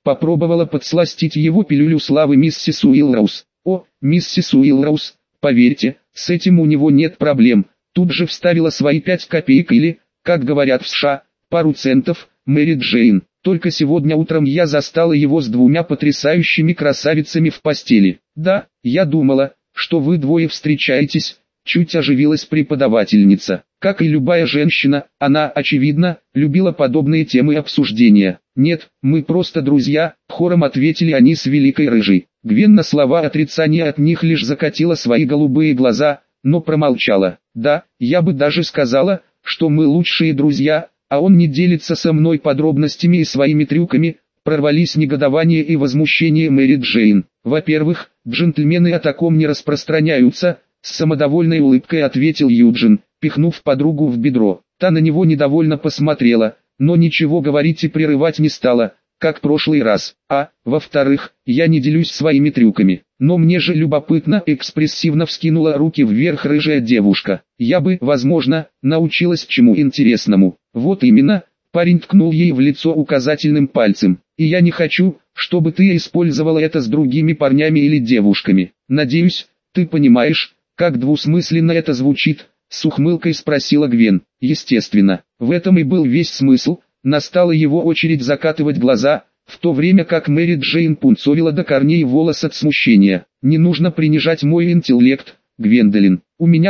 попробовала подсластить его пилюлю славы миссис Уиллроуз. О, миссис Уиллроуз, поверьте, с этим у него нет проблем. Тут же вставила свои 5 копеек или, как говорят в США, пару центов, Мэри Джейн. Только сегодня утром я застала его с 2 потрясающими красавицами в постели. Да, я думала, что вы двое встречаетесь, чуть оживилась преподавательница. Как и любая женщина, она, очевидно, любила подобные темы обсуждения. «Нет, мы просто друзья», — хором ответили они с Великой Рыжей. Гвен на слова отрицания от них лишь закатила свои голубые глаза, но промолчала. «Да, я бы даже сказала, что мы лучшие друзья, а он не делится со мной подробностями и своими трюками», прорвались негодование и возмущение Мэри Джейн. «Во-первых, джентльмены о таком не распространяются», — с самодовольной улыбкой ответил Юджин, пихнув подругу в бедро. Та на него недовольно посмотрела, но ничего говорить и прерывать не стала, как прошлый раз. А, во-вторых, я не делюсь своими трюками. Но мне же любопытно, экспрессивно вскинула руки вверх рыжая девушка. Я бы, возможно, научилась чему интересному. Вот именно, парень ткнул ей в лицо указательным пальцем. И я не хочу, чтобы ты использовала это с другими парнями или девушками. Надеюсь, ты понимаешь, как двусмысленно это звучит, с ухмылкой спросила Гвен. Естественно, в этом и был весь смысл. Настала его очередь закатывать глаза, в то время как Мэри Джейн пунцовила до корней волос от смущения. «Не нужно принижать мой интеллект, Гвендолин. У меня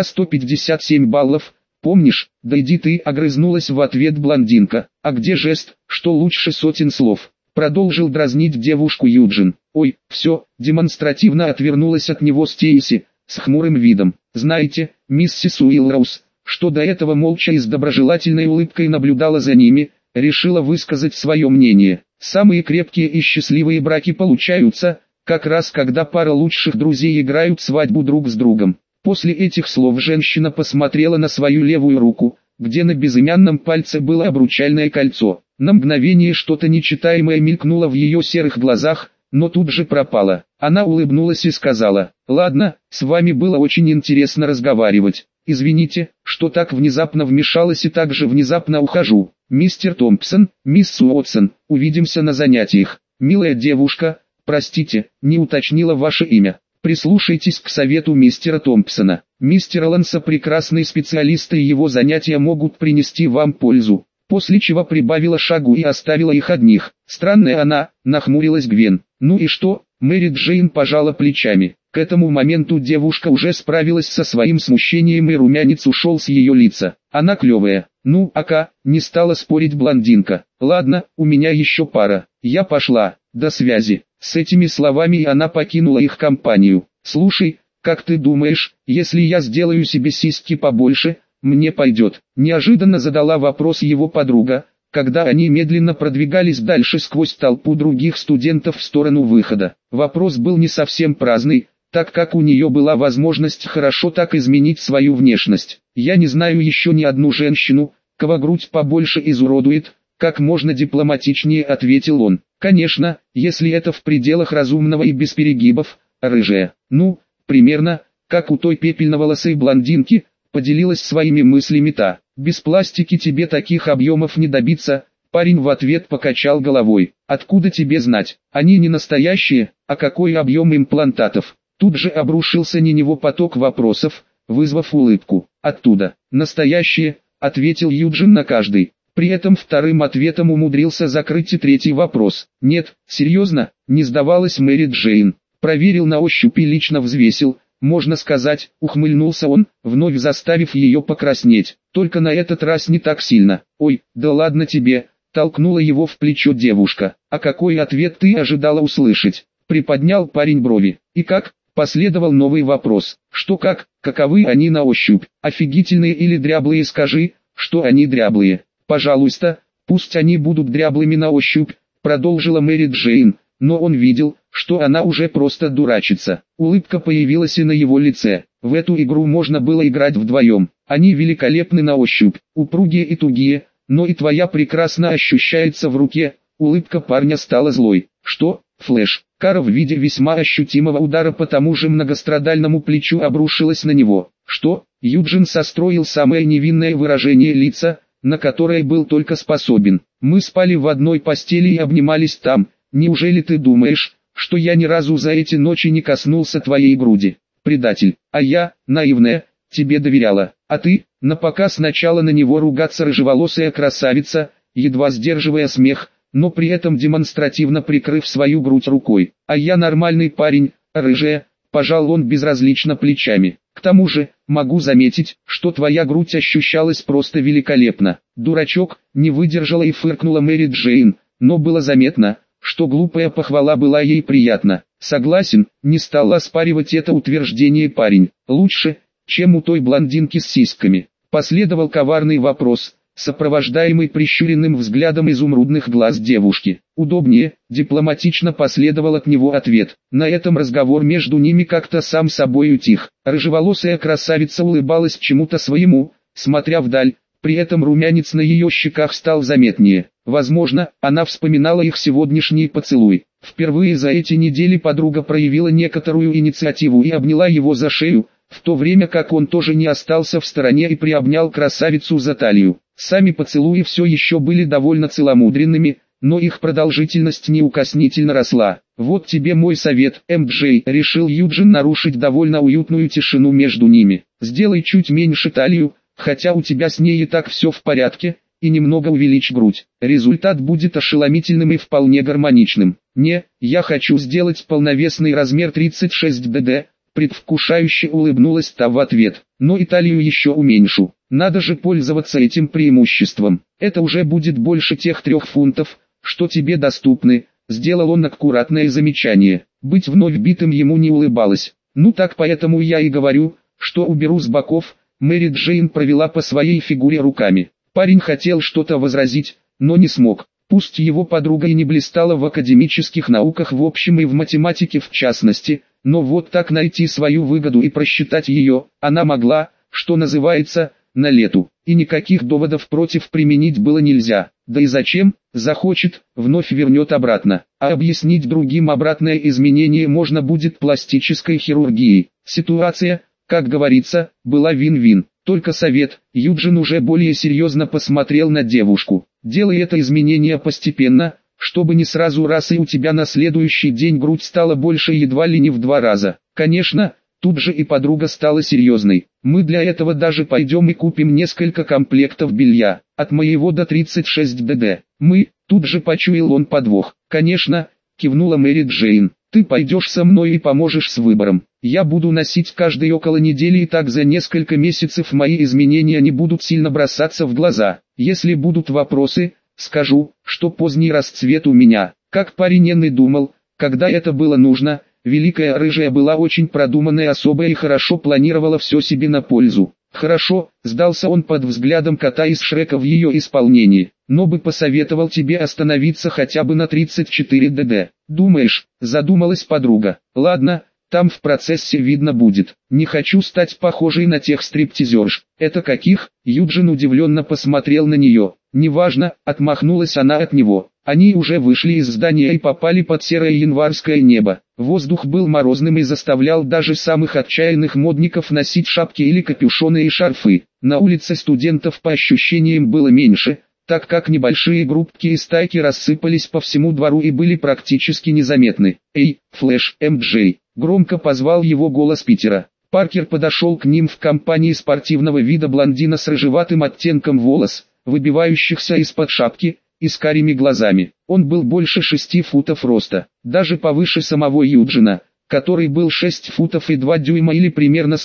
157 баллов, помнишь?» «Да иди ты», — огрызнулась в ответ блондинка. «А где жест, что лучше сотен слов?» Продолжил дразнить девушку Юджин. «Ой, все», — демонстративно отвернулась от него Стейси, с хмурым видом. «Знаете, миссис Уиллроуз, что до этого молча и с доброжелательной улыбкой наблюдала за ними, решила высказать свое мнение. Самые крепкие и счастливые браки получаются, как раз когда пара лучших друзей играют свадьбу друг с другом». После этих слов женщина посмотрела на свою левую руку, где на безымянном пальце было обручальное кольцо. На мгновение что-то нечитаемое мелькнуло в ее серых глазах, но тут же пропало. Она улыбнулась и сказала: «Ладно, с вами было очень интересно разговаривать. Извините, что так внезапно вмешалась и так же внезапно ухожу. Мистер Томпсон, мисс Уотсон, увидимся на занятиях. Милая девушка, простите, не уточнила ваше имя. Прислушайтесь к совету мистера Томпсона. Мистер Ланса прекрасный специалист и его занятия могут принести вам пользу». После чего прибавила шагу и оставила их одних. «Странная она», — нахмурилась Гвен. «Ну и что?» — Мэри Джейн пожала плечами. К этому моменту девушка уже справилась со своим смущением и румянец ушел с ее лица. «Она клевая». «Ну, ака», — не стала спорить блондинка. «Ладно, у меня еще пара. Я пошла. До связи». С этими словами она покинула их компанию. «Слушай, как ты думаешь, если я сделаю себе сиськи побольше, мне пойдет?» Неожиданно задала вопрос его подруга, когда они медленно продвигались дальше сквозь толпу других студентов в сторону выхода. Вопрос был не совсем праздный, так как у нее была возможность хорошо так изменить свою внешность. «Я не знаю еще ни одну женщину, кого грудь побольше изуродует», как можно дипломатичнее ответил он. «Конечно, если это в пределах разумного и без перегибов, рыжая. Ну, примерно, как у той пепельноволосой блондинки», поделилась своими мыслями та. «Без пластики тебе таких объемов не добиться», парень в ответ покачал головой. «Откуда тебе знать? Они не настоящие, а какой объем имплантатов?» Тут же обрушился на него поток вопросов, вызвав улыбку. «Оттуда. Настоящие», ответил Юджин на каждый. При этом вторым ответом умудрился закрыть и третий вопрос. «Нет, серьезно?» Не сдавалась Мэри Джейн. Проверил на ощупь и лично взвесил. «Можно сказать», ухмыльнулся он, вновь заставив ее покраснеть. «Только на этот раз не так сильно». «Ой, да ладно тебе», толкнула его в плечо девушка. «А какой ответ ты ожидала услышать?» Приподнял парень брови. «И как?» Последовал новый вопрос. «Что как, каковы они на ощупь? Офигительные или дряблые? Скажи, что они дряблые». «Пожалуйста, пусть они будут дряблыми на ощупь», продолжила Мэри Джейн, но он видел, что она уже просто дурачится. Улыбка появилась и на его лице. В эту игру можно было играть вдвоем. Они великолепны на ощупь, упругие и тугие, но и твоя прекрасно ощущается в руке. Улыбка парня стала злой. «Что?» Флэш. Кара в виде весьма ощутимого удара по тому же многострадальному плечу обрушилась на него. «Что?» Юджин состроил самое невинное выражение лица, на которое был только способен. «Мы спали в одной постели и обнимались там», неужели ты думаешь, что я ни разу за эти ночи не коснулся твоей груди? Предатель, а я, наивная, тебе доверяла, а ты, напоказ начала на него ругаться рыжеволосая красавица, едва сдерживая смех, но при этом демонстративно прикрыв свою грудь рукой. А я нормальный парень, рыжая, пожал он безразлично плечами. К тому же, могу заметить, что твоя грудь ощущалась просто великолепно. Дурачок, не выдержала и фыркнула Мэри Джейн, но было заметно, что глупая похвала была ей приятна. Согласен, не стал оспаривать это утверждение парень. Лучше, чем у той блондинки с сиськами. Последовал коварный вопрос, сопровождаемый прищуренным взглядом изумрудных глаз девушки. Удобнее, дипломатично последовал от него ответ. На этом разговор между ними как-то сам собой утих. Рыжеволосая красавица улыбалась чему-то своему, смотря вдаль, при этом румянец на ее щеках стал заметнее. Возможно, она вспоминала их сегодняшний поцелуй. Впервые за эти недели подруга проявила некоторую инициативу и обняла его за шею, в то время как он тоже не остался в стороне и приобнял красавицу за талию. Сами поцелуи все еще были довольно целомудренными, но их продолжительность неукоснительно росла. «Вот тебе мой совет, МДЖ», — решил Юджин нарушить довольно уютную тишину между ними. «Сделай чуть меньше талию, хотя у тебя с ней и так все в порядке, и немного увеличь грудь. Результат будет ошеломительным и вполне гармоничным. Не, я хочу сделать полновесный размер 36 ДД», предвкушающе улыбнулась та в ответ. «Но и талию еще уменьшу. Надо же пользоваться этим преимуществом. Это уже будет больше тех 3 фунтов, что тебе доступны», — сделал он аккуратное замечание. Быть вновь битым ему не улыбалось. «Ну так поэтому я и говорю, что уберу с боков», — Мэри Джейн провела по своей фигуре руками. Парень хотел что-то возразить, но не смог. Пусть его подруга и не блистала в академических науках в общем и в математике в частности, но вот так найти свою выгоду и просчитать ее, она могла, что называется, на лету, и никаких доводов против применить было нельзя. Да и зачем, захочет, вновь вернет обратно. А объяснить другим обратное изменение можно будет пластической хирургией. Ситуация, как говорится, была вин-вин. Только совет, Юджин уже более серьезно посмотрел на девушку. Делай это изменение постепенно, чтобы не сразу раз и у тебя на следующий день грудь стала больше едва ли не в 2 раза. Конечно, тут же и подруга стала серьезной. Мы для этого даже пойдем и купим несколько комплектов белья, от моего до 36 ДД. Мы, тут же почуял он подвох. Конечно, кивнула Мэри Джейн. Ты пойдешь со мной и поможешь с выбором. Я буду носить каждый около недели, и так за несколько месяцев мои изменения не будут сильно бросаться в глаза. Если будут вопросы, скажу, что поздний расцвет у меня. Как парень и думал, когда это было нужно, великая рыжая была очень продуманная особа и хорошо планировала все себе на пользу. Хорошо, сдался он под взглядом кота из Шрека в ее исполнении, но бы посоветовал тебе остановиться хотя бы на 34 ДД. Думаешь, задумалась подруга. Ладно, там в процессе видно будет. Не хочу стать похожей на тех стриптизерш. Это каких? Юджин удивленно посмотрел на нее. Неважно, отмахнулась она от него. Они уже вышли из здания и попали под серое январское небо. Воздух был морозным и заставлял даже самых отчаянных модников носить шапки или капюшоны и шарфы. На улице студентов по ощущениям было меньше, так как небольшие группки и стайки рассыпались по всему двору и были практически незаметны. «Эй, Флэш, МДЖ!» — громко позвал его голос Питера. Паркер подошел к ним в компании спортивного вида блондина с рыжеватым оттенком волос, выбивающихся из-под шапки, и с карими глазами. Он был больше 6 футов роста, даже повыше самого Юджина, который был 6 футов и 2 дюйма или примерно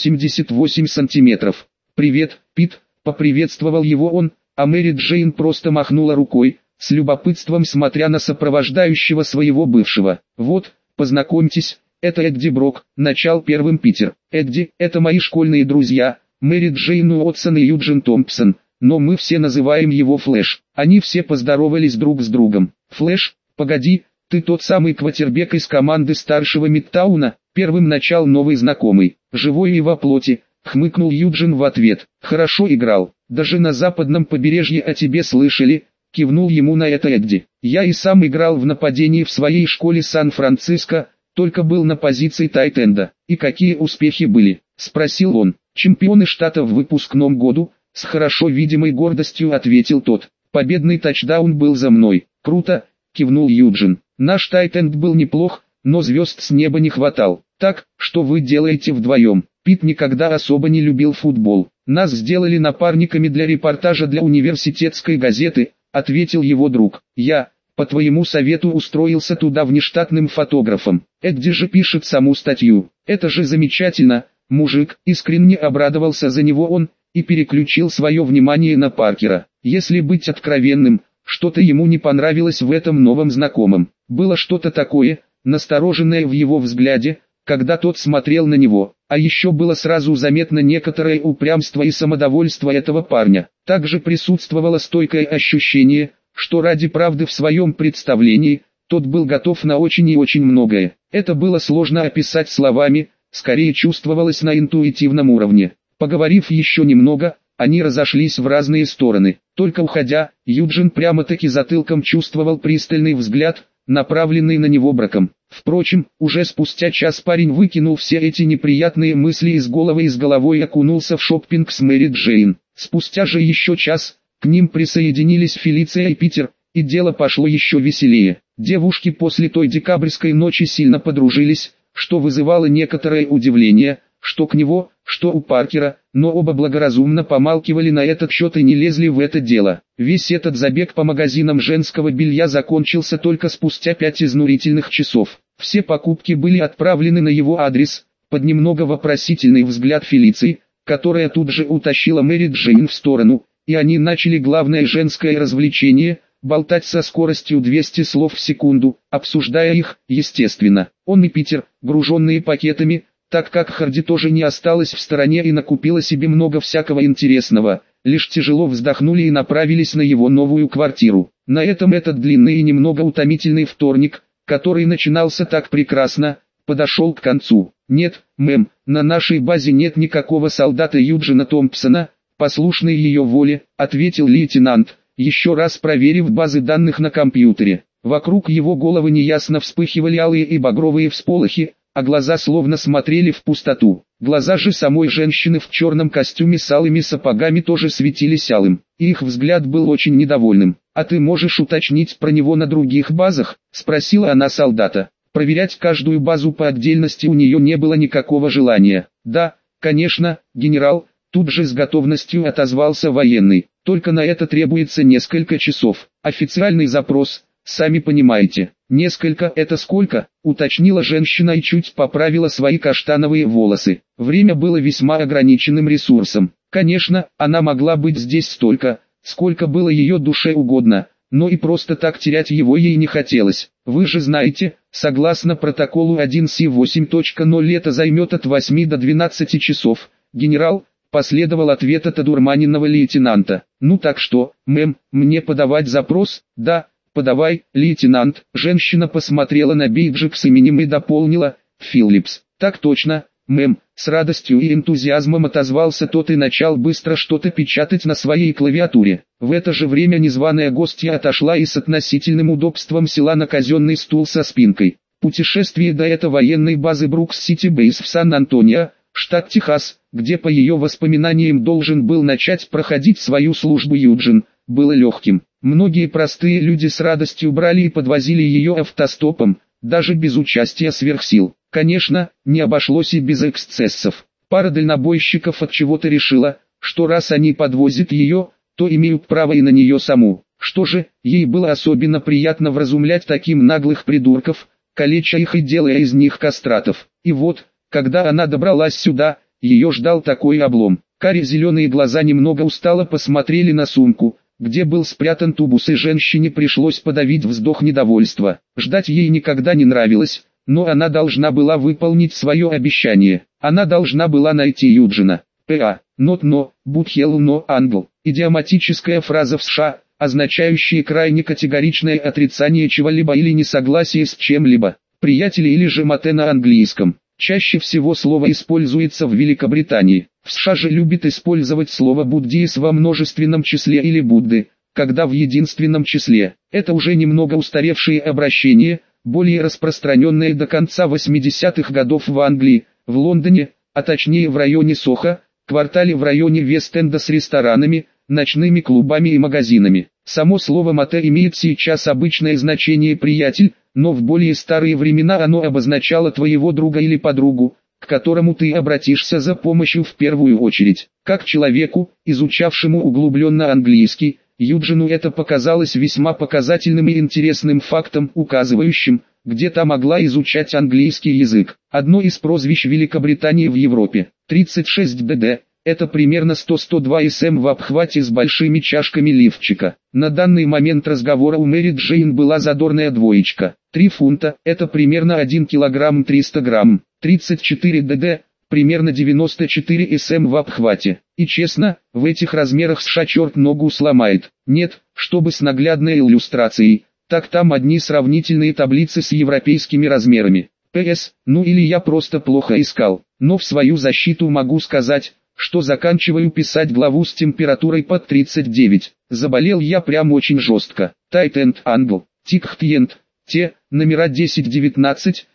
188 сантиметров. «Привет, Пит», — поприветствовал его он, а Мэри Джейн просто махнула рукой, с любопытством смотря на сопровождающего своего бывшего. «Вот, познакомьтесь, это Эдди Брок», — начал первым Питер. «Эдди, это мои школьные друзья, Мэри Джейн Уотсон и Юджин Томпсон, но мы все называем его Флэш». Они все поздоровались друг с другом. «Флэш, погоди, ты тот самый квотербек из команды старшего Мидтауна?» Первым начал новый знакомый. «Живой и во плоти», — хмыкнул Юджин в ответ. «Хорошо играл, даже на западном побережье о тебе слышали», — кивнул ему на это Эдди. «Я и сам играл в нападении в своей школе Сан-Франциско, только был на позиции тайтенда». «И какие успехи были?» — спросил он. «Чемпионы штата в выпускном году», — с хорошо видимой гордостью ответил тот. «Победный тачдаун был за мной». «Круто», — кивнул Юджин. Наш тайт-энд был неплох, но звезд с неба не хватал. Так, что вы делаете вдвоем? Пит никогда особо не любил футбол. Нас сделали напарниками для репортажа для университетской газеты, ответил его друг. Я, по твоему совету, устроился туда внештатным фотографом. Эдди же пишет саму статью. Это же замечательно, мужик, искренне обрадовался за него он, и переключил свое внимание на Паркера. Если быть откровенным, что-то ему не понравилось в этом новом знакомом. Было что-то такое, настороженное в его взгляде, когда тот смотрел на него, а еще было сразу заметно некоторое упрямство и самодовольство этого парня. Также присутствовало стойкое ощущение, что ради правды в своем представлении, тот был готов на очень и очень многое. Это было сложно описать словами, скорее чувствовалось на интуитивном уровне. Поговорив еще немного, они разошлись в разные стороны. Только уходя, Юджин прямо-таки затылком чувствовал пристальный взгляд, направленный на него Броком. Впрочем, уже спустя час парень выкинул все эти неприятные мысли из головы и с головой окунулся в шоппинг с Мэри Джейн. Спустя же еще час, к ним присоединились Фелиция и Питер, и дело пошло еще веселее. Девушки после той декабрьской ночи сильно подружились, что вызывало некоторое удивление, что к него, что у Паркера, но оба благоразумно помалкивали на этот счет и не лезли в это дело. Весь этот забег по магазинам женского белья закончился только спустя 5 изнурительных часов. Все покупки были отправлены на его адрес, под немного вопросительный взгляд Фелиции, которая тут же утащила Мэри Джейн в сторону, и они начали главное женское развлечение – болтать со скоростью 200 слов в секунду, обсуждая их, естественно. Он и Питер, груженные пакетами, так как Харди тоже не осталась в стороне и накупила себе много всякого интересного, лишь тяжело вздохнули и направились на его новую квартиру. На этом этот длинный и немного утомительный вторник, который начинался так прекрасно, подошел к концу. «Нет, мэм, на нашей базе нет никакого солдата Юджина Томпсона, послушный ее воле», ответил лейтенант, еще раз проверив базы данных на компьютере. Вокруг его головы неясно вспыхивали алые и багровые всполохи, а глаза словно смотрели в пустоту. Глаза же самой женщины в черном костюме с алыми сапогами тоже светились алым, и их взгляд был очень недовольным. «А ты можешь уточнить про него на других базах?» – спросила она солдата. Проверять каждую базу по отдельности у нее не было никакого желания. «Да, конечно, генерал», – тут же с готовностью отозвался военный. «Только на это требуется несколько часов. Официальный запрос, сами понимаете». «Несколько — это сколько?» — уточнила женщина и чуть поправила свои каштановые волосы. Время было весьма ограниченным ресурсом. Конечно, она могла быть здесь столько, сколько было ее душе угодно, но и просто так терять его ей не хотелось. Вы же знаете, согласно протоколу 1С8.0 это займет от 8 до 12 часов. «Генерал», — последовал ответ от одурманенного лейтенанта. «Ну так что, мэм, мне подавать запрос?» «Да». «Подавай, лейтенант». Женщина посмотрела на бейджик с именем и дополнила: «Филлипс». «Так точно, мэм». С радостью и энтузиазмом отозвался тот и начал быстро что-то печатать на своей клавиатуре. В это же время незваная гостья отошла и с относительным удобством села на казенный стул со спинкой. Путешествие до этой военной базы Брукс-Сити Бейс в Сан-Антонио, штат Техас, где по ее воспоминаниям должен был начать проходить свою службу Юджин, было легким. Многие простые люди с радостью брали и подвозили ее автостопом, даже без участия сверхсил. Конечно, не обошлось и без эксцессов. Пара дальнобойщиков от чего-то решила, что раз они подвозят ее, то имеют право и на нее саму. Что же, ей было особенно приятно вразумлять таким наглых придурков, калеча их и делая из них кастратов. И вот, когда она добралась сюда, ее ждал такой облом. Каре-зеленые глаза немного устало посмотрели на сумку, где был спрятан тубус, и женщине пришлось подавить вздох недовольства. Ждать ей никогда не нравилось, но она должна была выполнить свое обещание. Она должна была найти Юджина. «П.А. Not no, but hell no angle». Идиоматическая фраза в США, означающая крайне категоричное отрицание чего-либо или несогласие с чем-либо. Приятели или же мате на английском. Чаще всего слово используется в Великобритании. В США же любят использовать слово «буддиес» во множественном числе или «Будды», когда в единственном числе. Это уже немного устаревшее обращение, более распространенное до конца 80-х годов в Англии, в Лондоне, а точнее в районе Сохо, квартале в районе Вест-Энда с ресторанами, ночными клубами и магазинами. Само слово «мате» имеет сейчас обычное значение «приятель», но в более старые времена оно обозначало твоего друга или подругу, к которому ты обратишься за помощью в первую очередь. Как человеку, изучавшему углубленно английский, Юджину это показалось весьма показательным и интересным фактом, указывающим, где та могла изучать английский язык. Одно из прозвищ Великобритании в Европе. 36 ДД. Это примерно 100-102 см в обхвате с большими чашками лифчика. На данный момент разговора у Мэри Джейн была задорная двоечка. 3 фунта, это примерно 1 килограмм 300 грамм. 34 ДД, примерно 94 см в обхвате. И честно, в этих размерах США черт ногу сломает. Нет, чтобы с наглядной иллюстрацией, так там одни сравнительные таблицы с европейскими размерами. ПС, ну или я просто плохо искал. Но в свою защиту могу сказать, что заканчиваю писать главу с температурой под 39. Заболел я прям очень жестко. Tight Angle, Tick те, номера 10-19,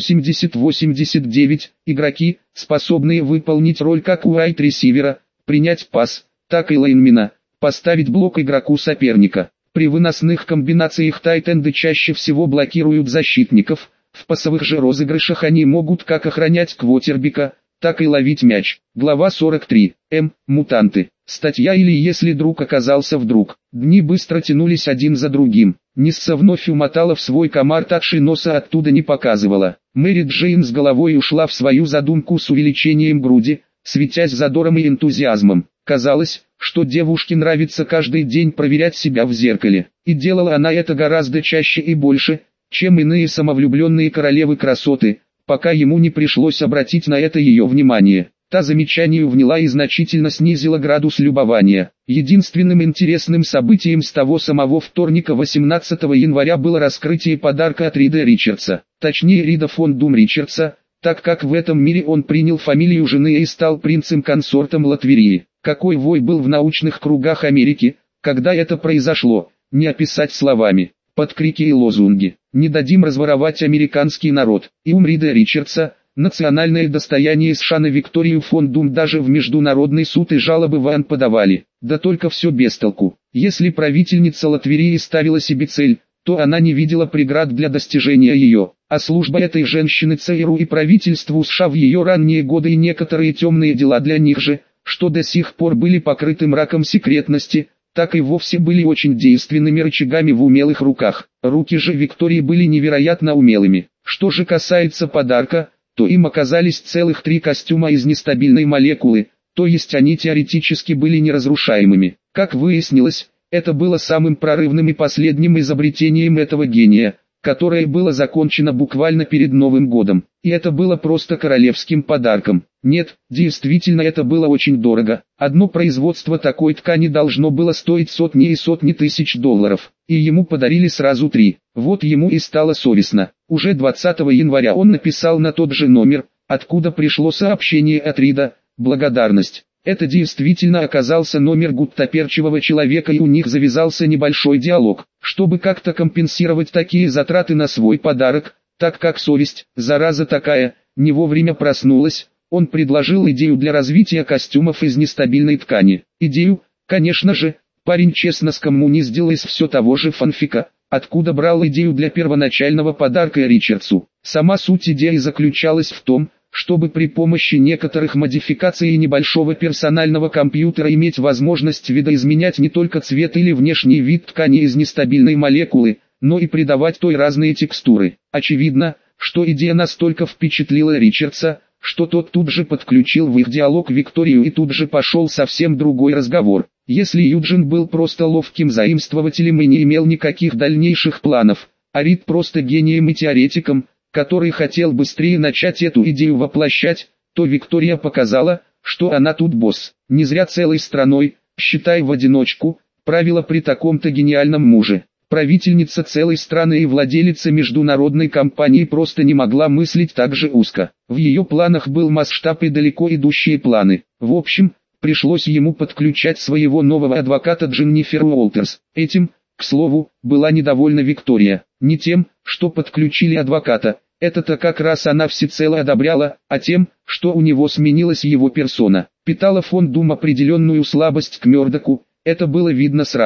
80-89, игроки, способные выполнить роль как у райт-ресивера, принять пас, так и лайнмена, поставить блок игроку соперника. При выносных комбинациях тайтенды чаще всего блокируют защитников, в пасовых же розыгрышах они могут как охранять квотербека, так и ловить мяч. Глава 43. Мутанты. Статья или если друг оказался вдруг. Дни быстро тянулись один за другим. Нисса вновь умотала в свой комар, такши носа оттуда не показывала. Мэри Джейн с головой ушла в свою задумку с увеличением груди, светясь задором и энтузиазмом. Казалось, что девушке нравится каждый день проверять себя в зеркале. И делала она это гораздо чаще и больше, чем иные самовлюбленные королевы красоты, пока ему не пришлось обратить на это ее внимание. Та замечанию вняла и значительно снизила градус любования. Единственным интересным событием с того самого вторника 18 января было раскрытие подарка от Рида Ричардса. Точнее Рида фон Дум Ричардса, так как в этом мире он принял фамилию жены и стал принцем-консортом Латверии. Какой вой был в научных кругах Америки, когда это произошло, не описать словами. Под крики и лозунги «Не дадим разворовать американский народ» и у Рида Ричардса, национальное достояние США, на Викторию фон Дум даже в международный суд и жалобы в ООН подавали. Да только все без толку. Если правительница Латверии ставила себе цель, то она не видела преград для достижения ее. А служба этой женщины ЦРУ и правительству США в ее ранние годы и некоторые темные дела для них же, что до сих пор были покрыты мраком секретности, так и вовсе были очень действенными рычагами в умелых руках. Руки же Виктории были невероятно умелыми. Что же касается подарка, то им оказались целых 3 костюма из нестабильной молекулы, то есть они теоретически были неразрушаемыми. Как выяснилось, это было самым прорывным и последним изобретением этого гения, которое было закончено буквально перед Новым годом. И это было просто королевским подарком. Нет, действительно это было очень дорого. Одно производство такой ткани должно было стоить сотни и сотни тысяч долларов. И ему подарили сразу 3. Вот ему и стало совестно. Уже 20 января он написал на тот же номер, откуда пришло сообщение от Рида, благодарность. Это действительно оказался номер гуттаперчивого человека, и у них завязался небольшой диалог. Чтобы как-то компенсировать такие затраты на свой подарок, так как совесть, зараза такая, не вовремя проснулась, он предложил идею для развития костюмов из нестабильной ткани. Идею, конечно же, парень честно скоммуниздил из все того же фанфика, откуда брал идею для первоначального подарка Ричардсу. Сама суть идеи заключалась в том, чтобы при помощи некоторых модификаций и небольшого персонального компьютера иметь возможность видоизменять не только цвет или внешний вид ткани из нестабильной молекулы, но и придавать той разные текстуры. Очевидно, что идея настолько впечатлила Ричардса, что тот тут же подключил в их диалог Викторию, и тут же пошел совсем другой разговор. Если Юджин был просто ловким заимствователем и не имел никаких дальнейших планов, а Рид просто гением и теоретиком, который хотел быстрее начать эту идею воплощать, то Виктория показала, что она тут босс. Не зря целой страной, считай в одиночку, правила при таком-то гениальном муже. Правительница целой страны и владелица международной компании просто не могла мыслить так же узко. В ее планах был масштаб и далеко идущие планы. В общем, пришлось ему подключать своего нового адвоката Дженнифер Уолтерс. Этим, к слову, была недовольна Виктория. Не тем, что подключили адвоката, это-то как раз она всецело одобряла, а тем, что у него сменилась его персона. Питала фон Дум определенную слабость к Мёрдоку, это было видно сразу.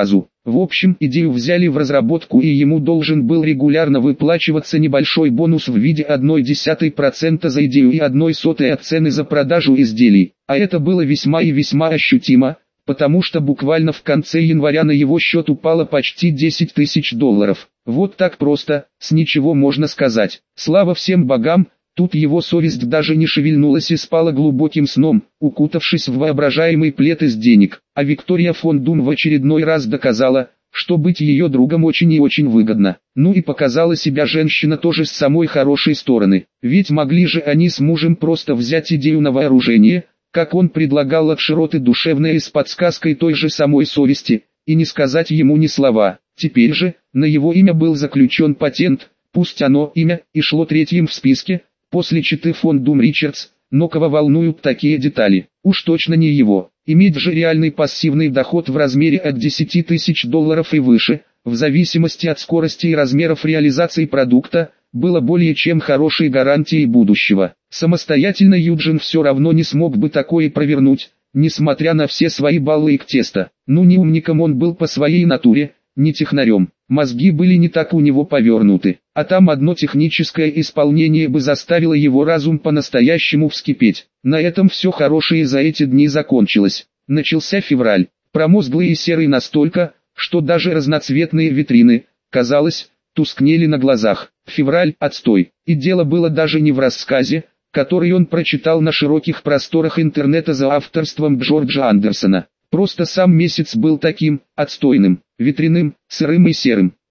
В общем, идею взяли в разработку, и ему должен был регулярно выплачиваться небольшой бонус в виде 0,1% за идею и 0,01 от цены за продажу изделий. А это было весьма и весьма ощутимо, потому что буквально в конце января на его счет упало почти 10 тысяч долларов. Вот так просто, с ничего можно сказать. Слава всем богам, тут его совесть даже не шевельнулась и спала глубоким сном, укутавшись в воображаемый плед из денег. А Виктория фон Дум в очередной раз доказала, что быть ее другом очень и очень выгодно. Ну и показала себя женщина тоже с самой хорошей стороны. Ведь могли же они с мужем просто взять идею на вооружение, как он предлагал от широты душевной и с подсказкой той же самой совести, и не сказать ему ни слова. Теперь же, на его имя был заключен патент, пусть оно имя и шло третьим в списке, после читы фон Дум Ричардс, но кого волнуют такие детали? Уж точно не его. Иметь же реальный пассивный доход в размере от 10 тысяч долларов и выше, в зависимости от скорости и размеров реализации продукта, было более чем хорошей гарантией будущего. Самостоятельно Юджин все равно не смог бы такое провернуть, несмотря на все свои баллы и к тесту. Ну не умником он был по своей натуре, не технарем. Мозги были не так у него повернуты, а там одно техническое исполнение бы заставило его разум по-настоящему вскипеть. На этом все хорошее за эти дни закончилось. Начался февраль, промозглый и серый настолько, что даже разноцветные витрины, казалось, тускнели на глазах. Февраль – отстой. И дело было даже не в рассказе, который он прочитал на широких просторах интернета за авторством Джорджа Андерсона. Просто сам месяц был таким, отстойным, ветряным, сырым и серым.